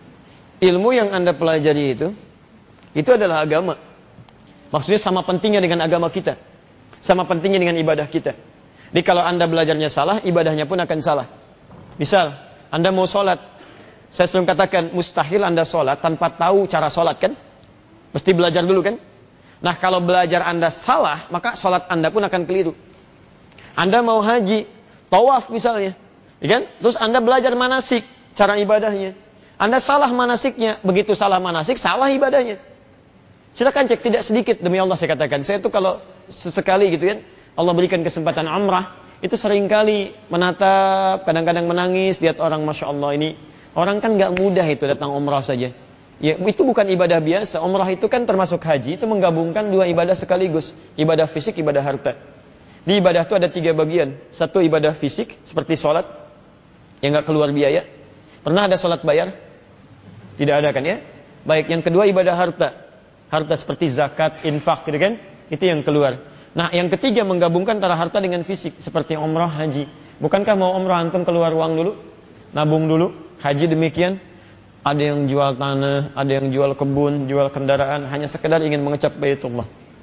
ilmu yang Anda pelajari itu, itu adalah agama. Maksudnya sama pentingnya dengan agama kita. Sama pentingnya dengan ibadah kita. Jadi kalau Anda belajarnya salah, ibadahnya pun akan salah. Misal, Anda mau sholat. Saya sering katakan, mustahil Anda sholat tanpa tahu cara sholat kan? Mesti belajar dulu kan? Nah kalau belajar Anda salah, maka sholat Anda pun akan keliru. Anda mau haji, tawaf misalnya. Ya kan? Terus Anda belajar manasik, cara ibadahnya. Anda salah manasiknya, begitu salah manasik, salah ibadahnya. Silakan cek, tidak sedikit demi Allah saya katakan. Saya tuh kalau sesekali gitu kan, Allah berikan kesempatan umrah, itu seringkali menatap, kadang-kadang menangis, lihat orang, Masya Allah ini. Orang kan gak mudah itu datang umrah saja. Ya, itu bukan ibadah biasa. Umrah itu kan termasuk haji, itu menggabungkan dua ibadah sekaligus. Ibadah fisik, ibadah harta. Di ibadah itu ada tiga bagian. Satu ibadah fisik, seperti sholat, yang gak keluar biaya. Pernah ada sholat bayar? Tidak ada kan ya? Baik, yang kedua ibadah harta. Harta seperti zakat, infak gitu kan? Itu yang keluar. Nah, yang ketiga menggabungkan antara harta dengan fisik. Seperti umrah, haji. Bukankah mau umrah antum keluar uang dulu? Nabung dulu? Haji demikian? Ada yang jual tanah, ada yang jual kebun, jual kendaraan. Hanya sekedar ingin mengecap Baitullah.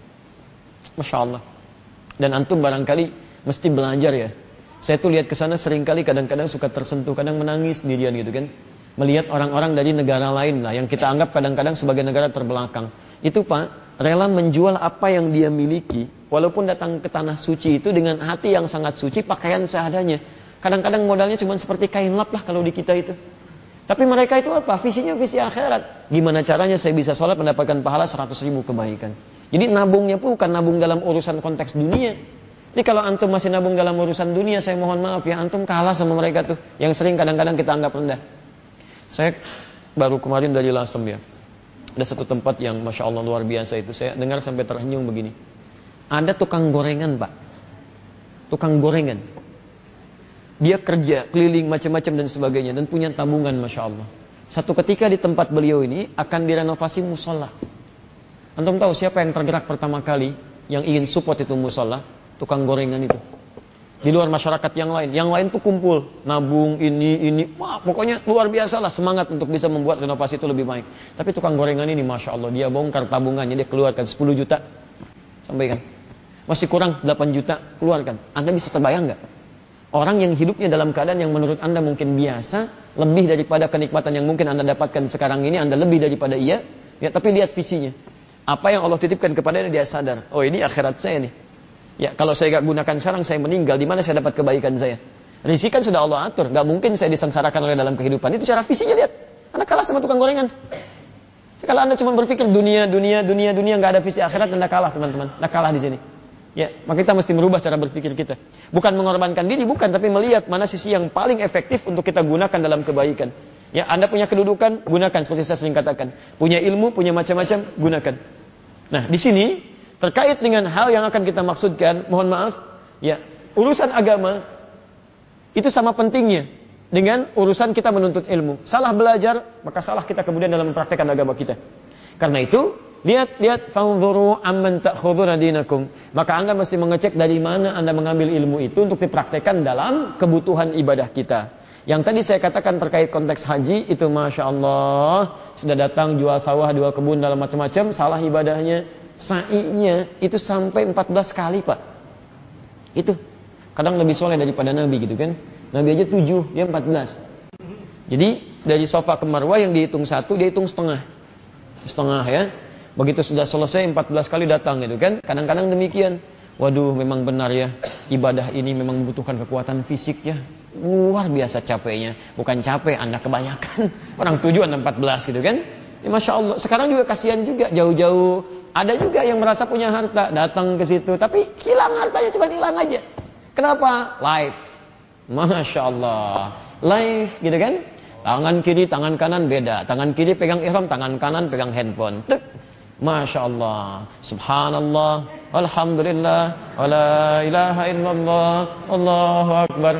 Masya Allah. Dan antum barangkali mesti belajar ya. Saya tuh lihat ke sana seringkali kadang-kadang suka tersentuh. Kadang menangis sendirian gitu kan. Melihat orang-orang dari negara lain lah, yang kita anggap kadang-kadang sebagai negara terbelakang. Itu Pak, rela menjual apa yang dia miliki, walaupun datang ke tanah suci itu dengan hati yang sangat suci, pakaian seadanya. Kadang-kadang modalnya cuma seperti kain lap lah kalau di kita itu. Tapi mereka itu apa? Visinya visi akhirat. Gimana caranya saya bisa sholat mendapatkan pahala seratus ribu kebaikan. Jadi nabungnya pun bukan nabung dalam urusan konteks dunia. Jadi kalau antum masih nabung dalam urusan dunia, saya mohon maaf ya, antum kalah sama mereka tuh. Yang sering kadang-kadang kita anggap rendah. Saya baru kemarin dari Lasem ya. Ada satu tempat yang Masya Allah luar biasa itu. Saya dengar sampai terhenyung begini. Ada tukang gorengan Pak. Tukang gorengan. Dia kerja, keliling macam-macam dan sebagainya. Dan punya tabungan Masya Allah. Satu ketika di tempat beliau ini akan direnovasi musola. Antum tahu siapa yang tergerak pertama kali yang ingin support itu musola? Tukang gorengan itu. Di luar masyarakat yang lain. Yang lain tuh kumpul. Nabung, ini, ini. Wah, pokoknya luar biasa lah semangat untuk bisa membuat renovasi itu lebih baik. Tapi tukang gorengan ini, Masya Allah. Dia bongkar tabungannya. Dia keluarkan sepuluh juta. Sampaikan. Masih kurang delapan juta. Keluarkan. Anda bisa terbayang nggak? Orang yang hidupnya dalam keadaan yang menurut Anda mungkin biasa. Lebih daripada kenikmatan yang mungkin Anda dapatkan sekarang ini. Anda lebih daripada iya. Ya, tapi lihat visinya. Apa yang Allah titipkan kepadanya dia sadar. Oh ini akhirat saya nih. Ya, kalau saya gak gunakan sekarang, saya meninggal. Di mana saya dapat kebaikan saya? Rizki kan sudah Allah atur. Gak mungkin saya disengsarakan oleh dalam kehidupan. Itu cara visinya, lihat. Anda kalah sama tukang gorengan. Kalau Anda cuma berpikir dunia, dunia, dunia, dunia, gak ada visi akhirat, Anda kalah teman-teman. Anda kalah di sini. Ya, maka kita mesti merubah cara berpikir kita. Bukan mengorbankan diri, bukan, tapi melihat mana sisi yang paling efektif untuk kita gunakan dalam kebaikan. Ya, Anda punya kedudukan, gunakan seperti saya sering katakan. Punya ilmu, punya macam-macam, gunakan. Nah, di sini terkait dengan hal yang akan kita maksudkan, mohon maaf, ya, urusan agama itu sama pentingnya dengan urusan kita menuntut ilmu. Salah belajar, maka salah kita kemudian dalam mempraktekkan agama kita. Karena itu, lihat-lihat fanzuru amman ta'khuduna dinakum. Maka Anda mesti mengecek dari mana Anda mengambil ilmu itu untuk dipraktekkan dalam kebutuhan ibadah kita. Yang tadi saya katakan terkait konteks haji itu Masya Allah, sudah datang jual sawah, dua kebun dalam macam-macam, salah ibadahnya, sa'inya itu sampai empat belas kali, Pak. Itu kadang lebih soleh daripada Nabi gitu kan. Nabi aja tujuh, dia empat belas. Jadi dari Safa ke Marwah yang dihitung satu, dia hitung setengah. Setengah ya. Begitu sudah selesai empat belas kali datang gitu kan. Kadang-kadang demikian. Waduh, memang benar ya. Ibadah ini memang membutuhkan kekuatan fisik ya. Luar biasa capeknya. Bukan capek, Anda kebanyakan. Orang tujuh, Anda empat belas gitu kan. Ya, Masya Allah. Sekarang juga kasihan juga jauh-jauh. Ada juga yang merasa punya harta, datang ke situ. Tapi hilang hartanya, cuma hilang aja. Kenapa? Live. Masya Allah. Live gitu kan. Tangan kiri, tangan kanan beda. Tangan kiri pegang ihram, tangan kanan pegang handphone. Tuk. Masya Allah. Subhanallah. Alhamdulillah. Wala ilaha illallah. Allahu Akbar.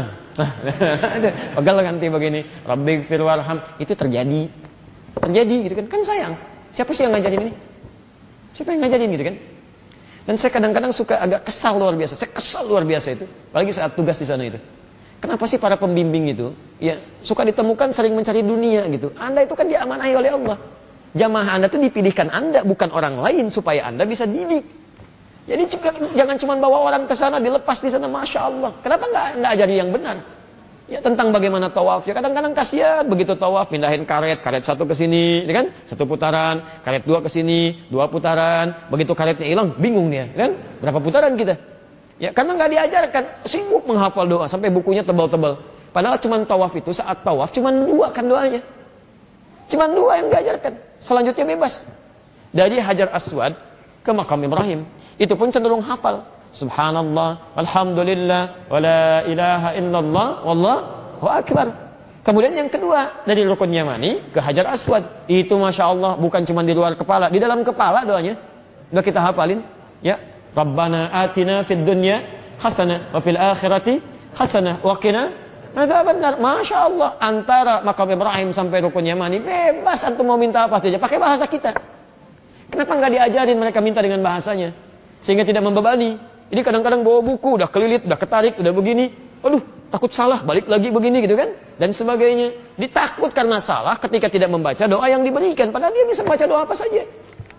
Pegal ganti begini. Rabbighfir warham. Itu terjadi. Terjadi gitu kan. Kan sayang. Siapa sih yang ngajarin ini? Siapa yang ngajarin gitu kan? Dan saya kadang-kadang suka agak kesal luar biasa. Saya kesal luar biasa itu. Apalagi saat tugas di sana itu. Kenapa sih para pembimbing itu ya suka ditemukan sering mencari dunia gitu. Anda itu kan diamanahi oleh Allah. Jamaah Anda itu dipilihkan Anda, bukan orang lain, supaya Anda bisa didik. Jadi juga, jangan cuma bawa orang ke sana dilepas di sana, Masya Allah. Kenapa nggak Anda ajari yang benar? Ya tentang bagaimana tawaf. Ya kadang-kadang kasihan begitu tawaf, pindahin karet, karet satu ke sini, ya kan? Satu putaran, karet dua ke sini, dua putaran. Begitu karetnya hilang, bingung dia, ya kan? Berapa putaran kita? Ya karena nggak diajarkan, sibuk menghafal doa sampai bukunya tebal-tebal. Padahal cuma tawaf itu saat tawaf cuma dua kan doanya. Cuma dua yang diajarkan. Selanjutnya bebas. Dari Hajar Aswad ke Makam Ibrahim, itu pun cenderung hafal. Subhanallah, Alhamdulillah, wa la ilaha illallah, wallahu akbar. Kemudian yang kedua, dari Rukun Yamani ke Hajar Aswad. Itu Masya Allah, bukan cuma di luar kepala, di dalam kepala doanya. Udah kita hafalin. Ya, Rabbana atina fid dunya hasanah, wa fil akhirati hasanah, wa qina adzabannar. Masya Allah, antara Makam Ibrahim sampai Rukun Yamani, bebas antum mau minta apa saja, pakai bahasa kita. Kenapa nggak diajarin mereka minta dengan bahasanya? Sehingga tidak membebani. Jadi kadang-kadang bawa buku, udah kelilit, udah ketarik, udah begini. Aduh, takut salah, balik lagi begini gitu kan. Dan sebagainya. Ditakut karena salah ketika tidak membaca doa yang diberikan. Padahal dia bisa baca doa apa saja.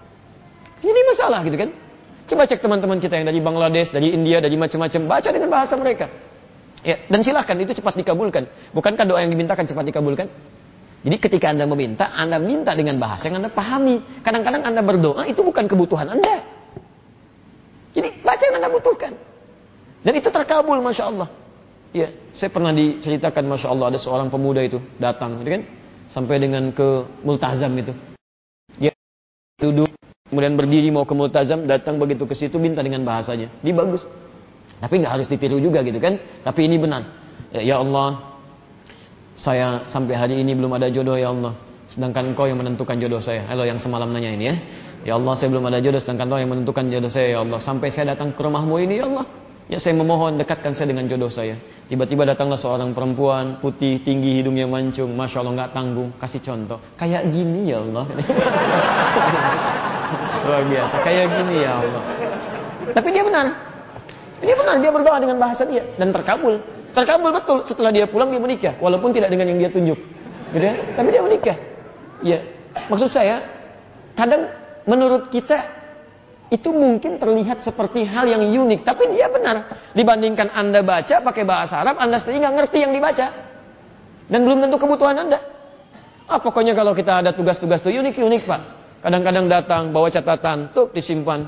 Ini masalah gitu kan. Coba cek teman-teman kita yang dari Bangladesh, dari India, dari macam-macam. Baca dengan bahasa mereka. Ya, dan silahkan, itu cepat dikabulkan. Bukankah doa yang dimintakan cepat dikabulkan? Jadi ketika Anda meminta, Anda minta dengan bahasa yang Anda pahami. Kadang-kadang Anda berdoa, itu bukan kebutuhan Anda. Jadi baca yang Anda butuhkan. Dan itu terkabul, Masya Allah. Ya, saya pernah diceritakan, Masya Allah, ada seorang pemuda itu datang, gitu kan? Sampai dengan ke Multazam itu. Dia duduk, kemudian berdiri mau ke Multazam, datang begitu ke situ, minta dengan bahasanya. Dia bagus. Tapi nggak harus ditiru juga gitu kan? Tapi ini benar. Ya, ya Allah, saya sampai hari ini belum ada jodoh ya Allah. Sedangkan Engkau yang menentukan jodoh saya. Halo yang semalam nanya ini ya. Ya Allah, saya belum ada jodoh, sedangkan Engkau yang menentukan jodoh saya ya Allah. Sampai saya datang ke rumahmu ini ya Allah. Ya saya memohon dekatkan saya dengan jodoh saya. Tiba-tiba datanglah seorang perempuan putih, tinggi, hidungnya mancung. Masya Allah, nggak tanggung. Kasih contoh. Kayak gini ya Allah. Luar biasa. Kayak gini ya Allah. Tapi dia benar. Dia benar, dia berdoa dengan bahasa dia. Dan terkabul. Terkabul betul. Setelah dia pulang, dia menikah. Walaupun tidak dengan yang dia tunjuk. Gitu ya? Tapi dia menikah. Ya, maksud saya, kadang menurut kita itu mungkin terlihat seperti hal yang unik, tapi dia benar. Dibandingkan Anda baca pakai bahasa Arab, Anda sendiri nggak ngerti yang dibaca, dan belum tentu kebutuhan Anda. Ah, pokoknya kalau kita ada tugas-tugas itu unik-unik Pak. Kadang-kadang datang bawa catatan, tuh disimpan.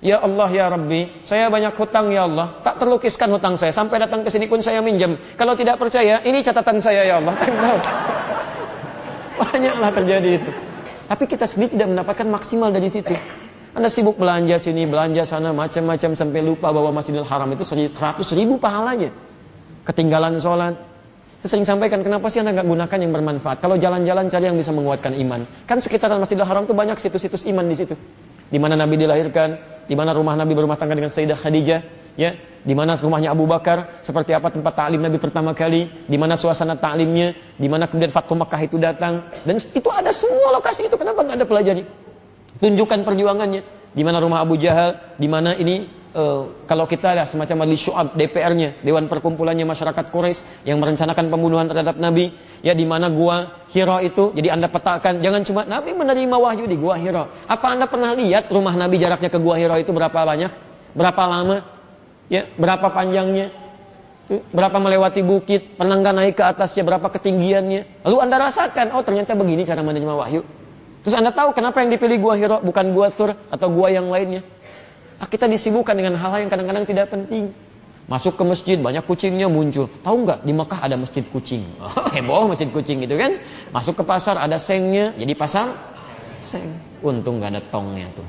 Ya Allah ya Rabbi, saya banyak hutang ya Allah. Tak terlukiskan hutang saya. Sampai datang ke sini pun saya minjam. Kalau tidak percaya, ini catatan saya ya Allah. Banyaklah terjadi itu. Tapi kita sendiri tidak mendapatkan maksimal dari situ. Anda sibuk belanja sini, belanja sana, macam-macam sampai lupa bahwa Masjidil Haram itu seratus ribu pahalanya. Ketinggalan sholat. Saya sering sampaikan, kenapa sih Anda nggak gunakan yang bermanfaat? Kalau jalan-jalan cari yang bisa menguatkan iman. Kan sekitaran Masjidil Haram itu banyak situs-situs iman di situ. Di mana Nabi dilahirkan, di mana rumah Nabi berumah tangga dengan Sayyidah Khadijah, ya, di mana rumahnya Abu Bakar, seperti apa tempat ta'lim Nabi pertama kali, di mana suasana ta'limnya, di mana kemudian Fathu Makkah itu datang, dan itu ada semua lokasi itu. Kenapa nggak ada pelajari? Tunjukkan perjuangannya. Di mana rumah Abu Jahal, di mana ini Uh, kalau kita ada semacam Majelis Syu'ab, D P R-nya, Dewan Perkumpulannya Masyarakat Quraisy yang merencanakan pembunuhan terhadap Nabi, ya di mana gua Hira itu, jadi Anda petakan, jangan cuma Nabi menerima wahyu di gua Hira. Apa Anda pernah lihat rumah Nabi jaraknya ke gua Hira itu berapa banyak? Berapa lama? Ya, berapa panjangnya? Tuh, berapa melewati bukit? Pernah nggak naik ke atasnya? Berapa ketinggiannya? Lalu Anda rasakan, oh ternyata begini cara menerima wahyu. Terus Anda tahu kenapa yang dipilih gua Hira bukan gua Thur atau gua yang lainnya? Ah, kita disibukkan dengan hal-hal yang kadang-kadang tidak penting. Masuk ke masjid, banyak kucingnya muncul. Tahu nggak di Mekah ada masjid kucing? Oh, heboh masjid kucing gitu kan? Masuk ke pasar ada sengnya, jadi pasar seng. Untung nggak ada tongnya tuh.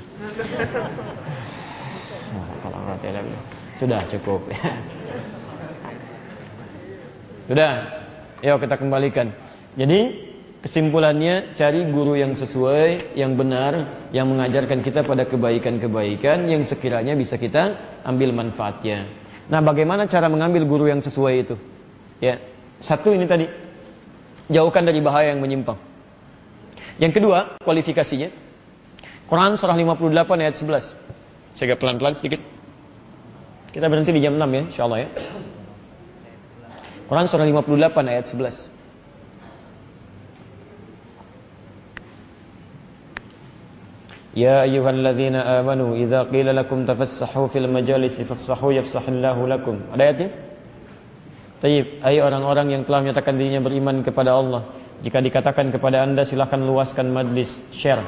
Kalau nggak sudah cukup. Sudah, yuk kita kembalikan. Jadi kesimpulannya, cari guru yang sesuai, yang benar, yang mengajarkan kita pada kebaikan-kebaikan yang sekiranya bisa kita ambil manfaatnya. Nah, bagaimana cara mengambil guru yang sesuai itu? Ya, satu ini tadi, jauhkan dari bahaya yang menyimpang. Yang kedua, kualifikasinya. Quran surah lima puluh delapan ayat sebelas. Saya agak pelan-pelan sedikit. Kita berhenti di jam enam ya, insyaallah ya. Quran surah lima puluh delapan ayat sebelas. Ya ayyuhalladzina amanu idza qila lakum tafassahu fil majalisi fafsahu yafsahillahu lakum. Ada ayatnya? Baik, hai orang-orang yang telah menyatakan dirinya beriman kepada Allah, jika dikatakan kepada Anda silakan luaskan majlis, share.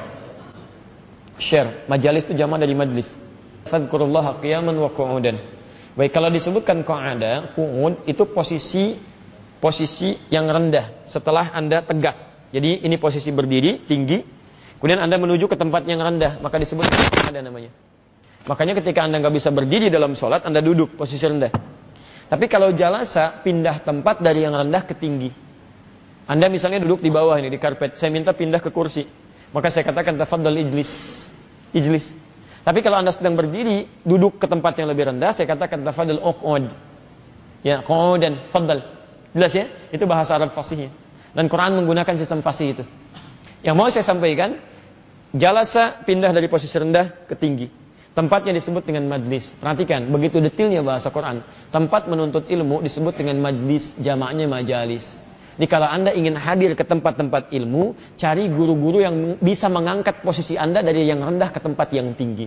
Share, majalis itu jamak dari majlis. Fadhkurullaha qiyaman wa qu'udan. Baik, kalau disebutkan qa'ada, qu'ud itu posisi posisi yang rendah setelah Anda tegak. Jadi ini posisi berdiri tinggi. Kemudian Anda menuju ke tempat yang rendah, maka disebut ada namanya. Makanya ketika Anda nggak bisa berdiri dalam sholat, Anda duduk posisi rendah. Tapi kalau jalasa, pindah tempat dari yang rendah ke tinggi. Anda misalnya duduk di bawah ini, di karpet, saya minta pindah ke kursi. Maka saya katakan, tafaddal ijlis. Ijlis. Tapi kalau Anda sedang berdiri, duduk ke tempat yang lebih rendah, saya katakan, tafaddal uqud. Ya, qu'udan, faddal. Jelas ya? Itu bahasa Arab fasihnya. Dan Quran menggunakan sistem fasih itu. Yang mau saya sampaikan, jalasa pindah dari posisi rendah ke tinggi. Tempatnya disebut dengan majlis. Perhatikan, begitu detailnya bahasa Quran. Tempat menuntut ilmu disebut dengan majlis, jamaknya majalis. Jadi kalau Anda ingin hadir ke tempat-tempat ilmu, cari guru-guru yang bisa mengangkat posisi Anda dari yang rendah ke tempat yang tinggi.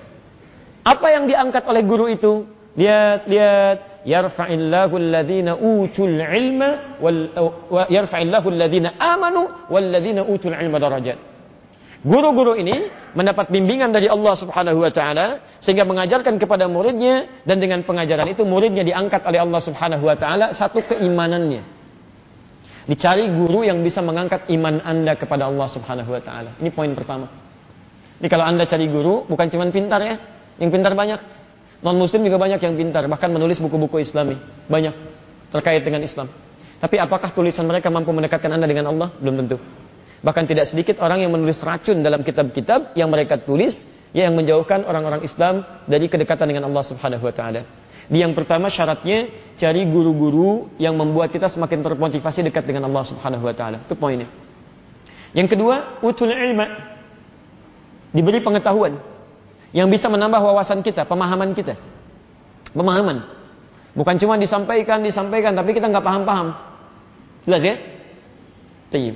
Apa yang diangkat oleh guru itu? Lihat, lihat. Yarfa'illahu alladhina utul ilma wal yarfa'illahu alladhina amanu wal ladhina utul ilma darajat. Guru-guru ini mendapat bimbingan dari Allah Subhanahu wa taala sehingga mengajarkan kepada muridnya, dan dengan pengajaran itu muridnya diangkat oleh Allah Subhanahu wa taala satu keimanannya. Dicari guru yang bisa mengangkat iman Anda kepada Allah Subhanahu wa taala. Ini poin pertama. Jadi kalau Anda cari guru bukan cuma pintar ya, yang pintar banyak. Non-muslim juga banyak yang pintar, bahkan menulis buku-buku islami. Banyak, terkait dengan Islam. Tapi apakah tulisan mereka mampu mendekatkan Anda dengan Allah? Belum tentu. Bahkan tidak sedikit orang yang menulis racun dalam kitab-kitab yang mereka tulis, ya, yang menjauhkan orang-orang Islam dari kedekatan dengan Allah Subhanahu wa taala. Di yang pertama syaratnya, cari guru-guru yang membuat kita semakin termotivasi dekat dengan Allah Subhanahu wa taala. Itu poinnya. Yang kedua, utul ilma. Diberi pengetahuan yang bisa menambah wawasan kita, pemahaman kita. Pemahaman. Bukan cuma disampaikan, disampaikan, tapi kita nggak paham-paham. Jelas ya? Tayyib.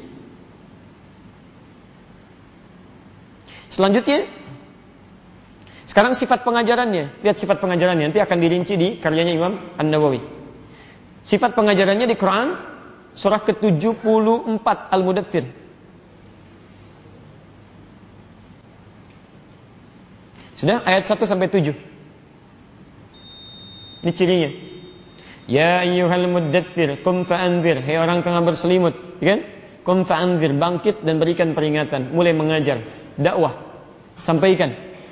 Selanjutnya, sekarang sifat pengajarannya. Lihat sifat pengajarannya, nanti akan dirinci di karyanya Imam An-Nawawi. Sifat pengajarannya di Quran, surah ke tujuh puluh empat Al-Mudaththir. Sudah ayat satu sampai tujuh. Ini cirinya. Ya ayyuhal muddatsir qum fa'anzir. Hai orang tengah berselimut, kan? Qum fa'anzir, bangkit dan berikan peringatan, mulai mengajar, dakwah, sampaikan.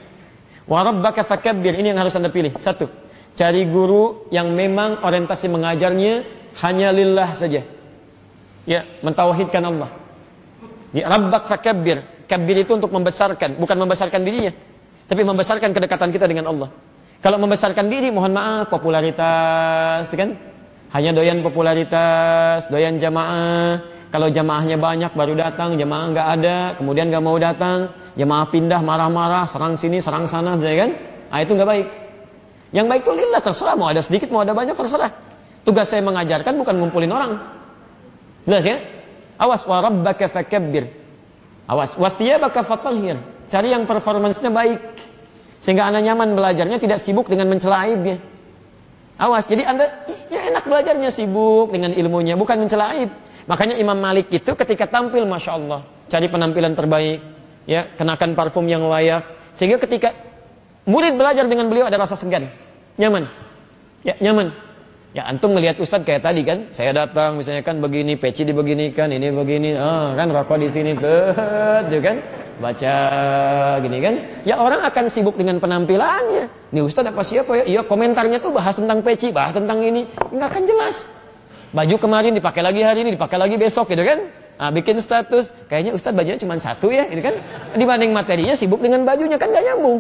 Wa rabbaka fakabbir, ini yang harus Anda pilih. Satu, cari guru yang memang orientasi mengajarnya hanya lillah saja. Ya, mentauhidkan Allah. Ya, rabbak fakabbir. Kabbir itu untuk membesarkan, bukan membesarkan dirinya, tapi membesarkan kedekatan kita dengan Allah. Kalau membesarkan diri, mohon maaf, popularitas, kan? Hanya doyan popularitas, doyan jamaah. Kalau jamaahnya banyak baru datang, jamaah nggak ada, kemudian nggak mau datang, jamaah pindah marah-marah, serang sini, serang sana, kan? Nah, itu nggak baik. Yang baik itu lillah, terserah mau ada sedikit, mau ada banyak, terserah. Tugas saya mengajarkan bukan ngumpulin orang. Jelas ya? Awas, wa rabbaka fakabbir. Awas, wa thiyabaka fatahhir. Cari yang performansnya baik, sehingga Anda nyaman belajarnya, tidak sibuk dengan mencela aibnya. Awas, jadi Anda ya enak belajarnya, sibuk dengan ilmunya, bukan mencela aib. Makanya Imam Malik itu ketika tampil, Masya Allah, cari penampilan terbaik, ya, kenakan parfum yang layak, sehingga ketika murid belajar dengan beliau ada rasa segan, nyaman, ya nyaman. Ya antum melihat ustaz kayak tadi kan, saya datang misalnya kan begini, peci dibeginikan, ini begini, ah kan rokok di sini tuh, kan, baca gini kan, ya orang akan sibuk dengan penampilannya. Nih ustaz apa siapa ya? Iya komentarnya tuh bahas tentang peci, bahas tentang ini, nggak akan jelas. Baju kemarin dipakai lagi hari ini, dipakai lagi besok, gitu kan? Ah bikin status, kayaknya ustaz bajunya cuma satu ya, gitu kan? Dibanding materinya sibuk dengan bajunya kan nggak nyambung.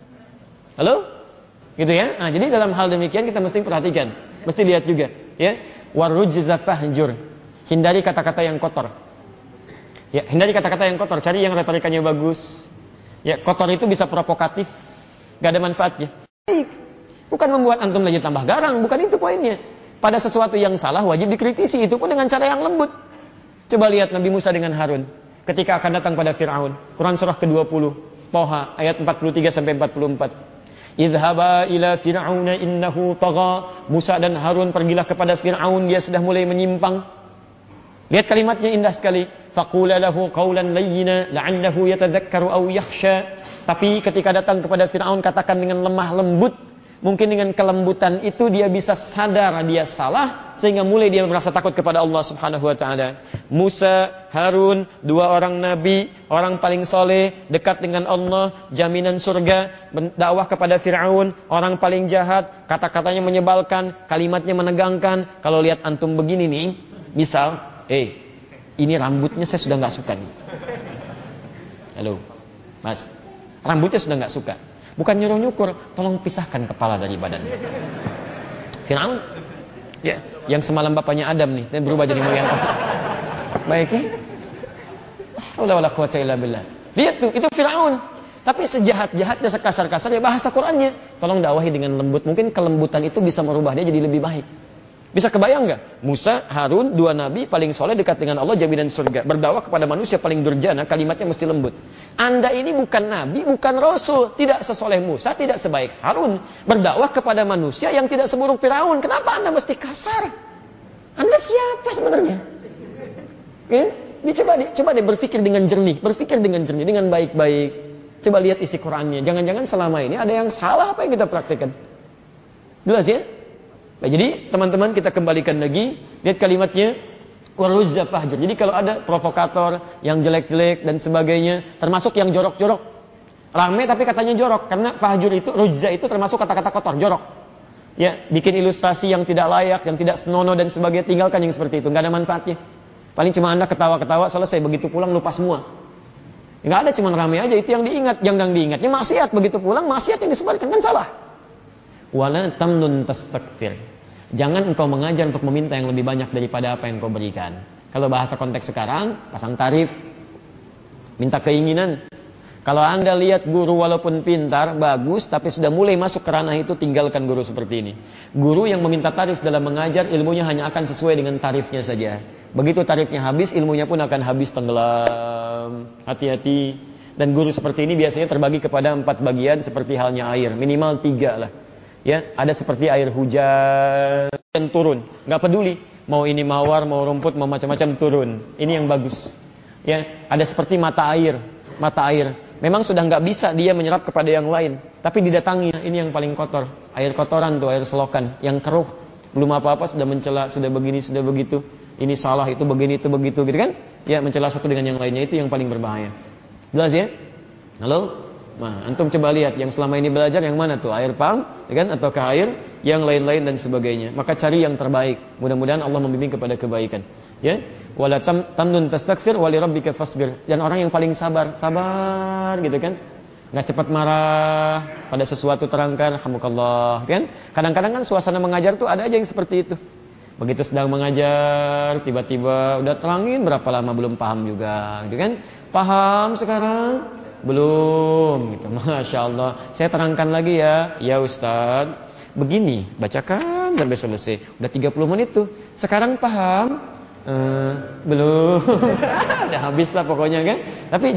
Halo, gitu ya? Nah jadi dalam hal demikian kita mesti perhatikan. Mesti lihat juga, ya. Warujza fahjur. Hindari kata-kata yang kotor. Ya, hindari kata-kata yang kotor, cari yang retorikanya bagus. Ya, kotor itu bisa provokatif, enggak ada manfaatnya. Baik. Bukan membuat antum lagi tambah garang, bukan itu poinnya. Pada sesuatu yang salah wajib dikritisi, itu pun dengan cara yang lembut. Coba lihat Nabi Musa dengan Harun ketika akan datang pada Firaun. Quran surah kedua puluh, Toha ayat empat puluh tiga sampai empat puluh empat. Idhaba ila fir'auna innahu tagha. Musa dan Harun pergilah kepada Fir'aun, dia sudah mulai menyimpang. Lihat kalimatnya indah sekali. Faqula lahu qawlan layyina la'allahu yatadhakkaru aw yakhsha. Tapi ketika datang kepada Fir'aun katakan dengan lemah lembut. Mungkin dengan kelembutan itu dia bisa sadar dia salah, sehingga mulai dia merasa takut kepada Allah Subhanahu wa taala. Musa, Harun, dua orang nabi, orang paling soleh, dekat dengan Allah, jaminan surga, dakwah kepada Fir'aun, orang paling jahat, kata-katanya menyebalkan, kalimatnya menegangkan. Kalau lihat antum begini nih, misal, eh, ini rambutnya saya sudah nggak suka nih. Halo, Mas, rambutnya sudah nggak suka. Bukan nyuruh nyukur, tolong pisahkan kepala dari badan. Fir'aun, ya, yang semalam bapaknya Adam nih, dan berubah jadi mulia. Baik ya? Allah wala quwwata illa billah. Lihat tuh, itu Fir'aun. Tapi sejahat-jahatnya, sekasar-kasarnya bahasa Qur'annya. Tolong dakwahi dengan lembut. Mungkin kelembutan itu bisa merubah dia jadi lebih baik. Bisa kebayang nggak? Musa, Harun, dua nabi paling soleh dekat dengan Allah, jaminan surga. Berdakwah kepada manusia paling durjana, kalimatnya mesti lembut. Anda ini bukan nabi, bukan rasul, tidak sesoleh Musa, tidak sebaik Harun. Berdakwah kepada manusia yang tidak seburuk Firaun. Kenapa Anda mesti kasar? Anda siapa sebenarnya? Oke? Coba deh, coba deh berpikir dengan jernih, berpikir dengan jernih, dengan baik-baik. Coba lihat isi Qur'annya. Jangan-jangan selama ini ada yang salah apa yang kita praktekkan. Jelas ya? Nah, jadi teman-teman kita kembalikan lagi, lihat kalimatnya waruzza fahjur. Jadi kalau ada provokator yang jelek-jelek dan sebagainya, termasuk yang jorok-jorok, rame tapi katanya jorok, karena fahjur itu, ruzza itu termasuk kata-kata kotor, jorok. Ya, bikin ilustrasi yang tidak layak, yang tidak senonoh dan sebagainya, tinggalkan yang seperti itu, nggak ada manfaatnya. Paling cuma Anda ketawa-ketawa, selesai, begitu pulang lupa semua. Nggak ada, cuma rame aja, itu yang diingat, yang yang diingatnya maksiat, begitu pulang maksiat yang disebarkan kan salah. Wala tamnun tastakfir. Jangan engkau mengajar untuk meminta yang lebih banyak daripada apa yang kau berikan. Kalau bahasa konteks sekarang, pasang tarif, minta keinginan. Kalau Anda lihat guru walaupun pintar, bagus, tapi sudah mulai masuk ke ranah itu, tinggalkan guru seperti ini. Guru yang meminta tarif dalam mengajar, ilmunya hanya akan sesuai dengan tarifnya saja. Begitu tarifnya habis, ilmunya pun akan habis, tenggelam. Hati-hati. Dan guru seperti ini biasanya terbagi kepada empat bagian seperti halnya air. Minimal tiga lah. Ya, ada seperti air hujan dan turun, nggak peduli mau ini mawar, mau rumput, mau macam-macam turun. Ini yang bagus. Ya, ada seperti mata air, mata air memang sudah nggak bisa dia menyerap kepada yang lain, tapi didatangi, ini yang paling kotor, air kotoran tuh, air selokan yang keruh, belum apa-apa sudah mencela, sudah begini, sudah begitu, ini salah, itu begini, itu begitu, gitu kan? Ya, mencela satu dengan yang lainnya, itu yang paling berbahaya. Jelas ya? Halo? Nah, antum coba lihat yang selama ini belajar yang mana tuh, air pam, ya kan? Ataukah air yang lain-lain dan sebagainya. Maka cari yang terbaik. Mudah-mudahan Allah membimbing kepada kebaikan. Ya, wala tamnun tastaksir wali rabbika fasbir. Dan orang yang paling sabar, sabar gitu kan. Enggak cepat marah pada sesuatu terangkan, alhamdulillah kan. Kadang-kadang kan suasana mengajar tuh ada aja yang seperti itu. Begitu sedang mengajar, tiba-tiba udah terangin berapa lama belum paham juga, gitu kan? Paham sekarang? Belum gitu. Masya Allah. Saya terangkan lagi ya. Ya Ustaz, begini, bacakan sampai selesai. Udah tiga puluh menit tuh. Sekarang paham? Uh, belum. Udah habis lah pokoknya kan. Tapi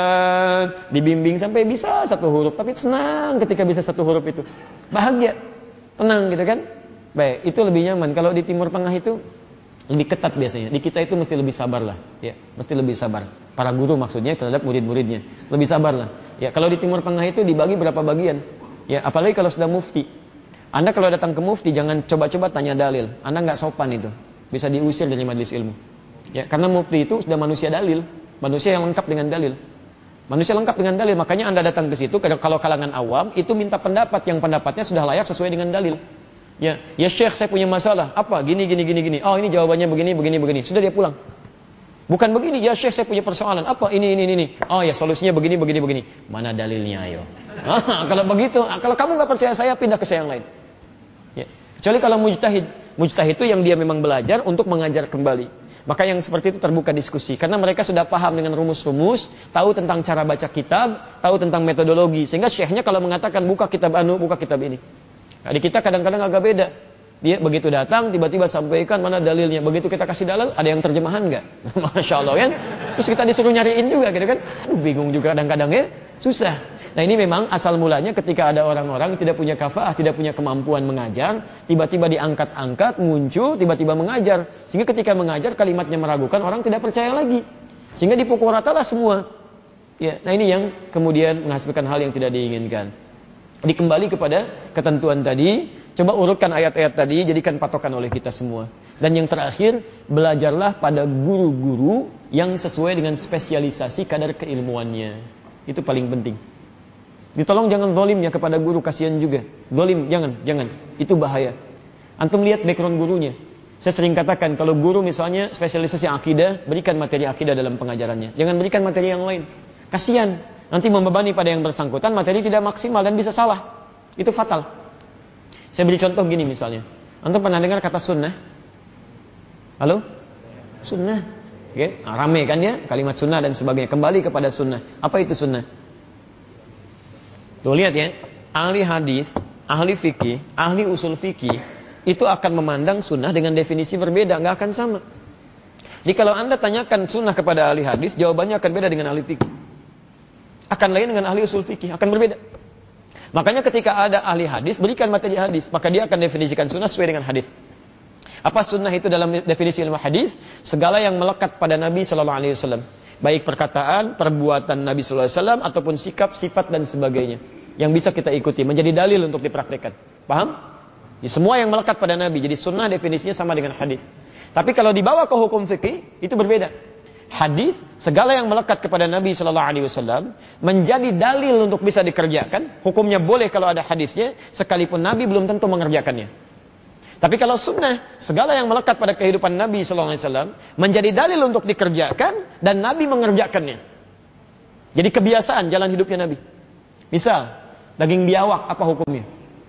jalan dibimbing sampai bisa satu huruf, tapi senang ketika bisa satu huruf itu. Bahagia, tenang gitu kan. Baik, itu lebih nyaman. Kalau di Timur Tengah itu lebih ketat biasanya. Di kita itu mesti lebih sabar lah, ya, mesti lebih sabar. Para guru maksudnya terhadap murid-muridnya, lebih sabar lah. Ya, kalau di Timur Tengah itu dibagi berapa bagian. Ya, apalagi kalau sudah mufti. Anda kalau datang ke mufti jangan coba-coba tanya dalil. Anda nggak sopan itu. Bisa diusir dari majelis ilmu. Ya, karena mufti itu sudah manusia dalil, manusia yang lengkap dengan dalil. Manusia lengkap dengan dalil, makanya Anda datang ke situ kalau kalangan awam itu minta pendapat yang pendapatnya sudah layak sesuai dengan dalil. Ya, ya Syekh saya punya masalah, apa? Gini gini gini gini. Oh, ini jawabannya begini begini begini. Sudah dia pulang. Bukan begini, ya Syekh saya punya persoalan, apa? Ini ini ini. Oh ya, solusinya begini begini begini. Mana dalilnya ayo? Ah, kalau begitu, kalau kamu nggak percaya saya, pindah ke saya yang lain. Ya. Kecuali kalau mujtahid, mujtahid itu yang dia memang belajar untuk mengajar kembali. Maka yang seperti itu terbuka diskusi, karena mereka sudah paham dengan rumus-rumus, tahu tentang cara baca kitab, tahu tentang metodologi, sehingga syekhnya kalau mengatakan buka kitab anu, buka kitab ini. Nah, di kita kadang-kadang agak beda. Dia begitu datang, tiba-tiba sampaikan mana dalilnya. Begitu kita kasih dalil, ada yang terjemahan nggak? Masya Allah kan? Terus kita disuruh nyariin juga, gitu kan? Aduh, bingung juga kadang-kadang ya, susah. Nah ini memang asal mulanya ketika ada orang-orang tidak punya kafaah, tidak punya kemampuan mengajar, tiba-tiba diangkat-angkat, muncul, tiba-tiba mengajar. Sehingga ketika mengajar kalimatnya meragukan, orang tidak percaya lagi. Sehingga dipukul ratalah semua. Ya, nah ini yang kemudian menghasilkan hal yang tidak diinginkan. Dikembali kepada ketentuan tadi, coba urutkan ayat-ayat tadi, jadikan patokan oleh kita semua. Dan yang terakhir, belajarlah pada guru-guru yang sesuai dengan spesialisasi kadar keilmuannya. Itu paling penting. Ditolong jangan zalim ya kepada guru, kasihan juga. Zalim jangan, jangan. Itu bahaya. Antum lihat background gurunya. Saya sering katakan kalau guru misalnya spesialisasi akidah, berikan materi akidah dalam pengajarannya. Jangan berikan materi yang lain. Kasihan, nanti membebani pada yang bersangkutan, materi tidak maksimal dan bisa salah. Itu fatal. Saya beri contoh gini misalnya. Antum pernah dengar kata sunnah? Halo? Sunnah. Oke, nah, rame kan ya kalimat sunnah dan sebagainya. Kembali kepada sunnah. Apa itu sunnah? Tuh lihat ya, ahli hadis, ahli fikih, ahli usul fikih itu akan memandang sunnah dengan definisi berbeda, nggak akan sama. Jadi kalau Anda tanyakan sunnah kepada ahli hadis, jawabannya akan beda dengan ahli fikih. Akan lain dengan ahli usul fikih, akan berbeda. Makanya ketika ada ahli hadis, berikan materi hadis, maka dia akan definisikan sunnah sesuai dengan hadis. Apa sunnah itu dalam definisi ilmu hadis? Segala yang melekat pada Nabi Shallallahu Alaihi Wasallam. Baik perkataan, perbuatan Nabi Sallallahu Alaihi Wasallam ataupun sikap, sifat dan sebagainya yang bisa kita ikuti menjadi dalil untuk dipraktikkan. Paham? Ya, semua yang melekat pada Nabi. Jadi sunnah definisinya sama dengan hadis. Tapi kalau dibawa ke hukum fikih itu berbeda. Hadis segala yang melekat kepada Nabi Sallallahu Alaihi Wasallam menjadi dalil untuk bisa dikerjakan. Hukumnya boleh kalau ada hadisnya, sekalipun Nabi belum tentu mengerjakannya. Tapi kalau sunnah, segala yang melekat pada kehidupan Nabi Sallallahu Alaihi Wasallam menjadi dalil untuk dikerjakan dan Nabi mengerjakannya. Jadi kebiasaan jalan hidupnya Nabi. Misal, daging biawak apa hukumnya?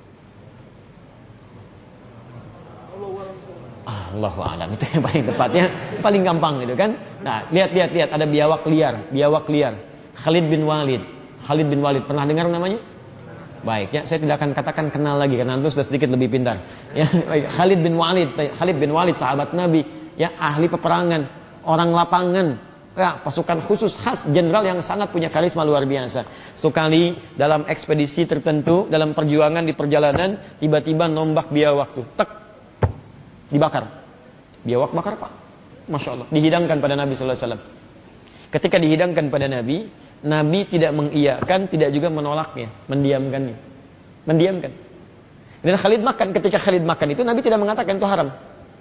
Allahu a'lam, itu yang paling tepatnya, paling gampang gitu kan. Nah, lihat lihat lihat ada biawak liar, biawak liar. Khalid bin Walid. Khalid bin Walid pernah dengar namanya? Baik ya, saya tidak akan katakan kenal lagi karena itu sudah sedikit lebih pintar. Ya, baik. Khalid bin Walid, Khalid bin Walid sahabat Nabi, ya ahli peperangan, orang lapangan, ya pasukan khusus khas, jenderal yang sangat punya karisma luar biasa. Suatu kali dalam ekspedisi tertentu, dalam perjuangan di perjalanan, tiba-tiba nombak biawak tuh, tek, dibakar. Biawak bakar pak, masya Allah. Dihidangkan pada Nabi Sallallahu Alaihi Wasallam. Ketika dihidangkan pada Nabi, Nabi tidak mengiyakan, tidak juga menolaknya, mendiamkannya. Mendiamkan. Dan Khalid makan, ketika Khalid makan itu Nabi tidak mengatakan itu haram.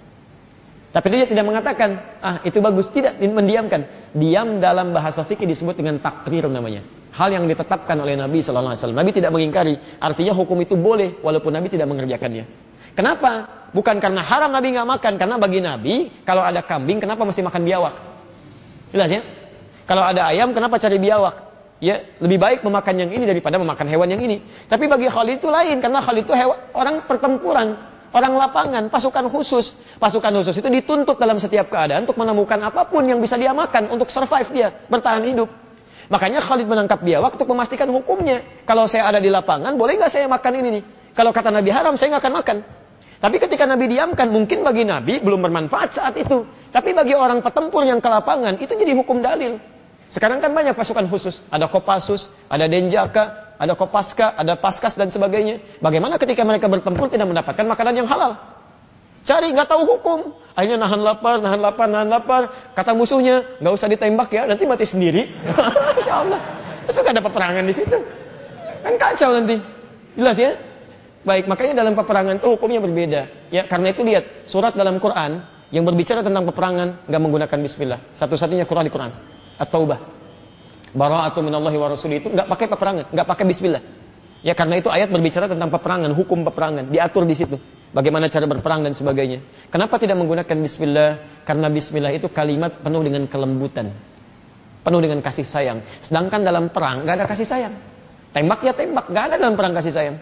Tapi dia tidak mengatakan, ah itu bagus, tidak, mendiamkan. Diam dalam bahasa fikih disebut dengan takrir namanya. Hal yang ditetapkan oleh Nabi sallallahu alaihi wasallam. Nabi tidak mengingkari, artinya hukum itu boleh walaupun Nabi tidak mengerjakannya. Kenapa? Bukan karena haram Nabi nggak makan, karena bagi Nabi kalau ada kambing kenapa mesti makan biawak? Jelas ya? Kalau ada ayam kenapa cari biawak? Ya, lebih baik memakan yang ini daripada memakan hewan yang ini. Tapi bagi Khalid itu lain, karena Khalid itu hewan, orang pertempuran, orang lapangan, pasukan khusus. Pasukan khusus itu dituntut dalam setiap keadaan untuk menemukan apapun yang bisa dia makan untuk survive dia, bertahan hidup. Makanya Khalid menangkap biawak untuk memastikan hukumnya. Kalau saya ada di lapangan, boleh nggak saya makan ini nih? Kalau kata Nabi haram, saya nggak akan makan. Tapi ketika Nabi diamkan, mungkin bagi Nabi belum bermanfaat saat itu. Tapi bagi orang petempur yang ke lapangan, itu jadi hukum dalil. Sekarang kan banyak pasukan khusus. Ada Kopassus, ada Denjaka, ada Kopaska, ada Paskas dan sebagainya. Bagaimana ketika mereka bertempur tidak mendapatkan makanan yang halal? Cari, nggak tahu hukum. Akhirnya nahan lapar, nahan lapar, nahan lapar. Kata musuhnya, nggak usah ditembak ya, nanti mati sendiri. Ya Allah. Terus nggak ada peperangan di situ. Kan kacau nanti. Jelas ya? Baik, makanya dalam peperangan itu hukumnya berbeda. Ya, karena itu lihat, surat dalam Quran yang berbicara tentang peperangan nggak menggunakan bismillah. Satu-satunya Quran di Quran. At-Taubah. Bara'atu minallahi wa rasuli itu enggak pakai peperangan, enggak pakai bismillah. Ya karena itu ayat berbicara tentang peperangan, hukum peperangan, diatur di situ. Bagaimana cara berperang dan sebagainya. Kenapa tidak menggunakan bismillah? Karena bismillah itu kalimat penuh dengan kelembutan. Penuh dengan kasih sayang. Sedangkan dalam perang enggak ada kasih sayang. Tembak ya tembak, enggak ada dalam perang kasih sayang.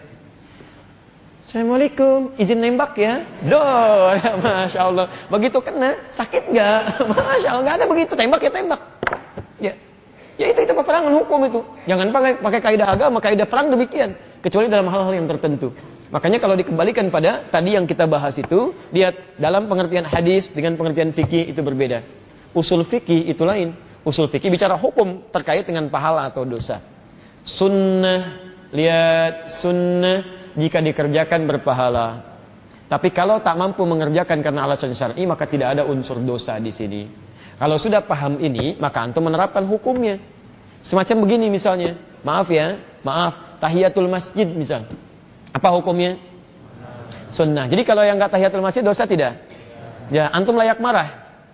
Assalamualaikum, izin nembak ya? Dor, ya, Masya Allah. Begitu kena, sakit enggak? Masya Allah, enggak ada begitu, tembak ya tembak. Ya, ya itu itu peperangan hukum itu. Jangan pakai pakai kaidah agama, kaidah perang demikian. Kecuali dalam hal-hal yang tertentu. Makanya kalau dikembalikan pada tadi yang kita bahas itu, lihat dalam pengertian hadis dengan pengertian fikih itu berbeda. Usul fikih itu lain. Usul fikih bicara hukum terkait dengan pahala atau dosa. Sunnah, lihat sunnah jika dikerjakan berpahala. Tapi kalau tak mampu mengerjakan karena alasan syar'i maka tidak ada unsur dosa di sini. Kalau sudah paham ini, maka antum menerapkan hukumnya. Semacam begini misalnya. Maaf ya, maaf. Tahiyatul masjid misal. Apa hukumnya? Sunnah. Jadi kalau yang enggak tahiyatul masjid dosa tidak? Ya, antum layak marah?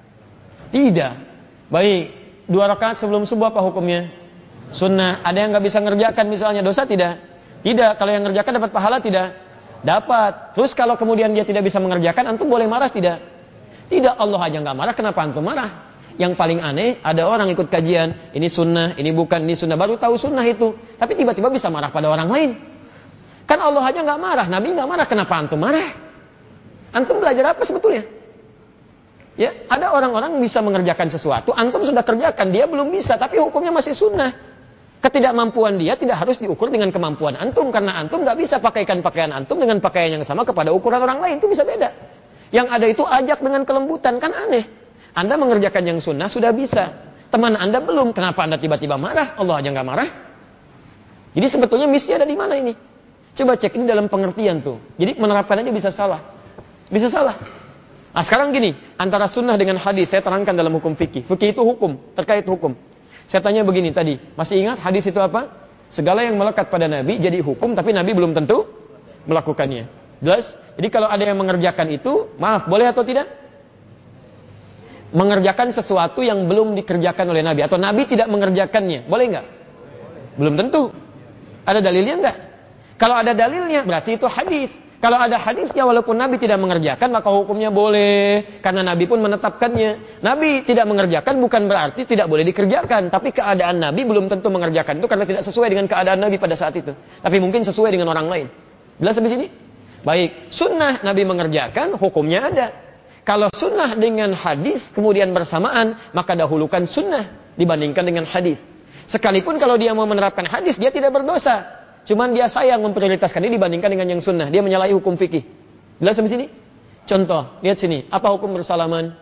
Tidak. Baik. Dua rakaat sebelum subuh apa hukumnya? Sunnah. Ada yang enggak bisa ngerjakan misalnya, dosa tidak? Tidak. Kalau yang ngerjakan dapat pahala tidak? Dapat. Terus kalau kemudian dia tidak bisa mengerjakan, antum boleh marah tidak? Tidak. Allah aja enggak marah, kenapa antum marah? Yang paling aneh, ada orang ikut kajian, ini sunnah, ini bukan, ini sunnah, baru tahu sunnah itu. Tapi tiba-tiba bisa marah pada orang lain. Kan Allah aja nggak marah, Nabi nggak marah, kenapa antum marah? Antum belajar apa sebetulnya? Ya, ada orang-orang bisa mengerjakan sesuatu, antum sudah kerjakan, dia belum bisa, tapi hukumnya masih sunnah. Ketidakmampuan dia tidak harus diukur dengan kemampuan antum, karena antum nggak bisa pakaikan pakaian antum dengan pakaian yang sama kepada ukuran orang lain, itu bisa beda. Yang ada itu ajak dengan kelembutan, kan aneh. Anda mengerjakan yang sunnah sudah bisa. Teman Anda belum. Kenapa Anda tiba-tiba marah? Allah aja nggak marah. Jadi sebetulnya misi ada di mana ini? Coba cek ini dalam pengertian tuh. Jadi menerapkan aja bisa salah. Bisa salah. Nah sekarang gini. Antara sunnah dengan hadis. Saya terangkan dalam hukum fikih. Fikih itu hukum. Terkait hukum. Saya tanya begini tadi. Masih ingat hadis itu apa? Segala yang melekat pada Nabi jadi hukum. Tapi Nabi belum tentu melakukannya. Jelas? Jadi kalau ada yang mengerjakan itu. Maaf, boleh atau tidak? Mengerjakan sesuatu yang belum dikerjakan oleh Nabi atau Nabi tidak mengerjakannya, boleh nggak? Belum tentu. Ada dalilnya nggak? Kalau ada dalilnya, berarti itu hadis. Kalau ada hadisnya, walaupun Nabi tidak mengerjakan, maka hukumnya boleh, karena Nabi pun menetapkannya. Nabi tidak mengerjakan bukan berarti tidak boleh dikerjakan, tapi keadaan Nabi belum tentu mengerjakan itu karena tidak sesuai dengan keadaan Nabi pada saat itu. Tapi mungkin sesuai dengan orang lain. Jelas sampai sini? Baik, sunnah Nabi mengerjakan, hukumnya ada. Kalau sunnah dengan hadis kemudian bersamaan, maka dahulukan sunnah dibandingkan dengan hadis. Sekalipun kalau dia mau menerapkan hadis, dia tidak berdosa. Cuman dia sayang memprioritaskan ini dibandingkan dengan yang sunnah. Dia menyalahi hukum fikih. Jelas sampai sini? Contoh, lihat sini. Apa hukum bersalaman?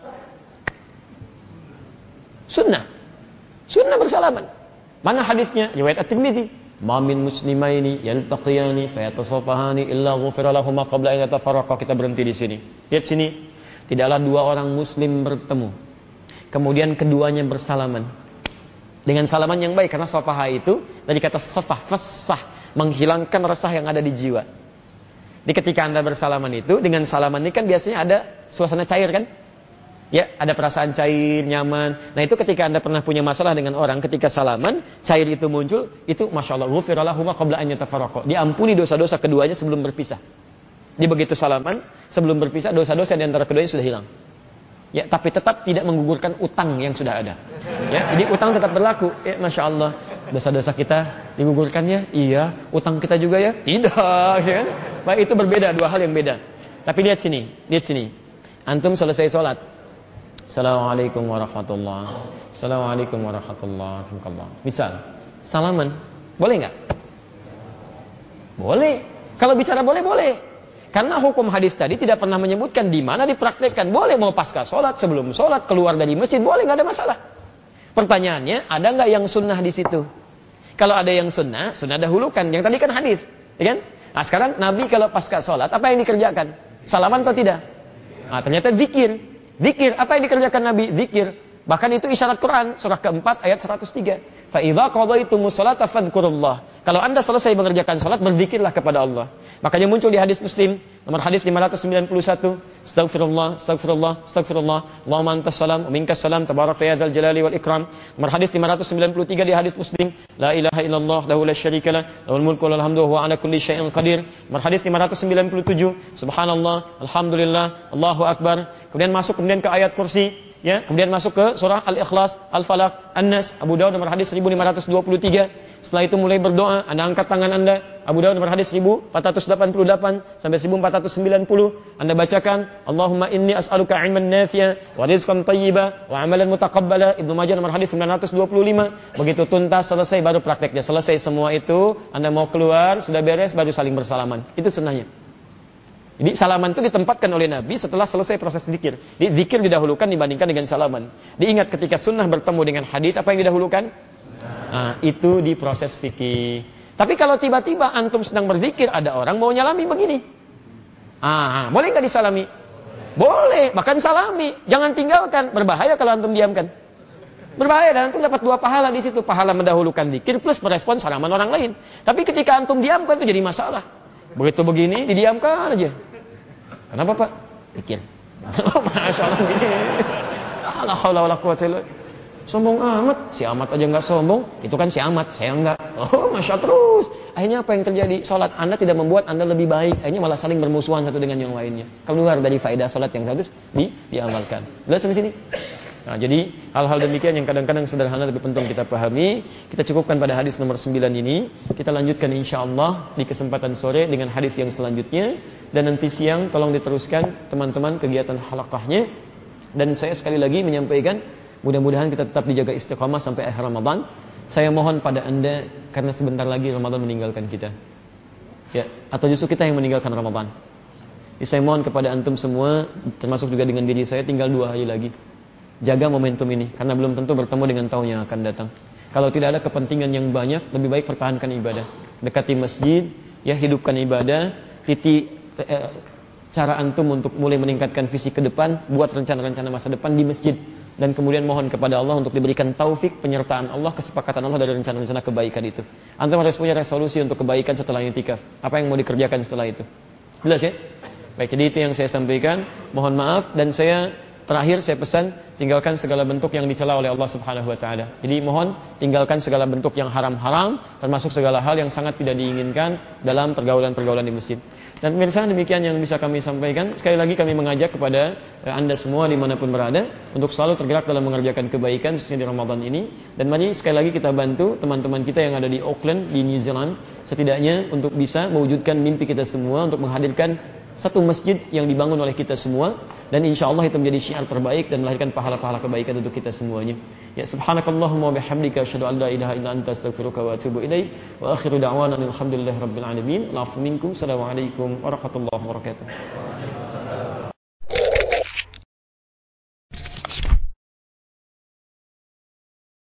Sunnah. Sunnah bersalaman. Mana hadisnya? Riwayat At-Tirmidzi. Ma min muslimaini yaltaqiyani fayatasafahani illa ghufira lahum qabla an yatafarraqa. Kita berhenti di sini. Lihat sini. Tidaklah dua orang muslim bertemu kemudian keduanya bersalaman Dengan salaman yang baik, karena safaha itu dari kata safah, fasfah, menghilangkan resah yang ada di jiwa. Jadi ketika Anda bersalaman itu, dengan salaman ini kan biasanya ada suasana cair kan? Ya, ada perasaan cair, nyaman. Nah itu ketika Anda pernah punya masalah dengan orang, ketika salaman, cair itu muncul, itu Masya Allah, ghufira lahuma qabla an yatafarraqa. Diampuni dosa-dosa keduanya sebelum berpisah. Di begitu salaman, sebelum berpisah, dosa-dosa di antara keduanya sudah hilang. Ya, tapi tetap tidak menggugurkan utang yang sudah ada. Ya, jadi utang tetap berlaku. Ya, Masya Allah, dosa-dosa kita digugurkannya, iya. Utang kita juga ya, tidak. Ya kan? Baik, itu berbeda, dua hal yang beda. Tapi lihat sini, lihat sini. Antum selesai sholat. Assalamualaikum warahmatullahi wabarakatuh. Assalamualaikum warahmatullahi wabarakatuh. Misal, salaman, boleh nggak? Boleh. Kalau bicara boleh, boleh. Karena hukum hadis tadi tidak pernah menyebutkan di mana dipraktekkan. Boleh mau pasca sholat, sebelum sholat, keluar dari masjid, boleh, nggak ada masalah. Pertanyaannya, ada nggak yang sunnah di situ? Kalau ada yang sunnah, sunnah dahulukan. Yang tadi kan hadis, ya kan? Nah sekarang Nabi kalau pasca sholat, apa yang dikerjakan? Salaman atau tidak? Nah ternyata zikir. Zikir, apa yang dikerjakan Nabi? Zikir. Bahkan itu isyarat Quran, surah keempat ayat seratus tiga. Fa idza qadaytumus sholata fadhkurullah. Kalau Anda selesai mengerjakan salat, berzikirlah kepada Allah. Makanya muncul di hadis Muslim, nomor hadis lima ratus sembilan puluh satu, Astaghfirullah, astaghfirullah, astaghfirullah, Allahumma antas salam, wa minkas salam, tabarakta ya dzal jalali wal ikram. Nomor hadis lima ratus sembilan puluh tiga di hadis Muslim, la ilaha illallah, lahu la syarikalah, lahul mulku wa lahul hamdu wa huwa ala kulli syai'in qadir. Nomor hadis lima ratus sembilan puluh tujuh, subhanallah, alhamdulillah, Allahu akbar. Kemudian masuk kemudian ke ayat kursi. Ya, kemudian masuk ke surah Al-Ikhlas, Al-Falaq, An-Nas, Abu Dawud nomor hadis seribu lima ratus dua puluh tiga. Setelah itu mulai berdoa, Anda angkat tangan Anda, Abu Dawud nomor hadis seribu empat ratus delapan puluh delapan sampai seribu empat ratus sembilan puluh. Anda bacakan, Allahumma inni as'aluka 'ilman nafi'a wa rizqan thayyiba wa 'amalan mutaqabbala. Ibnu Majah nomor hadis sembilan ratus dua puluh lima. Begitu tuntas selesai baru prakteknya. Selesai semua itu, Anda mau keluar, sudah beres baru saling bersalaman. Itu sunnahnya. Jadi salaman itu ditempatkan oleh Nabi setelah selesai proses zikir. Jadi zikir didahulukan dibandingkan dengan salaman. Diingat ketika sunnah bertemu dengan hadis, apa yang didahulukan? Nah, itu di proses fikih. Tapi kalau tiba-tiba antum sedang berzikir, ada orang mau nyalami begini. Ah, boleh nggak disalami? Boleh, bahkan salami. Jangan tinggalkan. Berbahaya kalau antum diamkan. Berbahaya dan antum dapat dua pahala di situ. Pahala mendahulukan zikir plus merespon salaman orang lain. Tapi ketika antum diamkan itu jadi masalah. Begitu begini, didiamkan aja. Kenapa Pak? Pikir. Masya Allah gini. La haula wala quwwata illa billah. Sombong amat. Si amat aja nggak sombong. Itu kan si amat, saya enggak. Oh, Masya Allah terus. Akhirnya apa yang terjadi? Salat Anda tidak membuat Anda lebih baik. Akhirnya malah saling bermusuhan satu dengan yang lainnya. Keluar dari faedah salat yang harus di, diamalkan. Jelas sampai sini? Nah, jadi hal-hal demikian yang kadang-kadang sederhana tapi penting kita pahami. Kita cukupkan pada hadis nomor sembilan ini. Kita lanjutkan insyaallah di kesempatan sore dengan hadis yang selanjutnya. Dan nanti siang tolong diteruskan teman-teman kegiatan halaqahnya. Dan saya sekali lagi menyampaikan, mudah-mudahan kita tetap dijaga istiqamah sampai akhir Ramadan. Saya mohon pada Anda, karena sebentar lagi Ramadan meninggalkan kita. Ya, atau justru kita yang meninggalkan Ramadan. Jadi saya mohon kepada antum semua, termasuk juga dengan diri saya, tinggal dua hari lagi. Jaga momentum ini, karena belum tentu bertemu dengan tahun yang akan datang. Kalau tidak ada kepentingan yang banyak, lebih baik pertahankan ibadah. Dekati masjid, ya hidupkan ibadah. Titik eh, cara antum untuk mulai meningkatkan visi ke depan, buat rencana-rencana masa depan di masjid. Dan kemudian mohon kepada Allah untuk diberikan taufik, penyertaan Allah, kesepakatan Allah dari rencana-rencana kebaikan itu. Antum harus punya resolusi untuk kebaikan setelah i'tikaf. Apa yang mau dikerjakan setelah itu? Jelas ya? Baik, jadi itu yang saya sampaikan. Mohon maaf, dan saya terakhir saya pesan, tinggalkan segala bentuk yang dicela oleh Allah Subhanahu wa taala. Jadi mohon tinggalkan segala bentuk yang haram-haram, termasuk segala hal yang sangat tidak diinginkan dalam pergaulan-pergaulan di masjid. Dan pemirsa, demikian yang bisa kami sampaikan. Sekali lagi kami mengajak kepada Anda semua dimanapun berada untuk selalu tergerak dalam mengerjakan kebaikan khususnya di Ramadan ini. Dan mari sekali lagi kita bantu teman-teman kita yang ada di Auckland di New Zealand, setidaknya untuk bisa mewujudkan mimpi kita semua untuk menghadirkan satu masjid yang dibangun oleh kita semua, dan insyaallah itu menjadi syiar terbaik dan melahirkan pahala-pahala kebaikan untuk kita semuanya. Ya, subhanakallahumma wa bihamdika asyhadu an la ilaha illa anta astaghfiruka wa atubu ilaik. Wa akhiru da'wana alhamdulillahi rabbil alamin. Wa afu minkum. Assalamualaikum warahmatullahi wabarakatuh.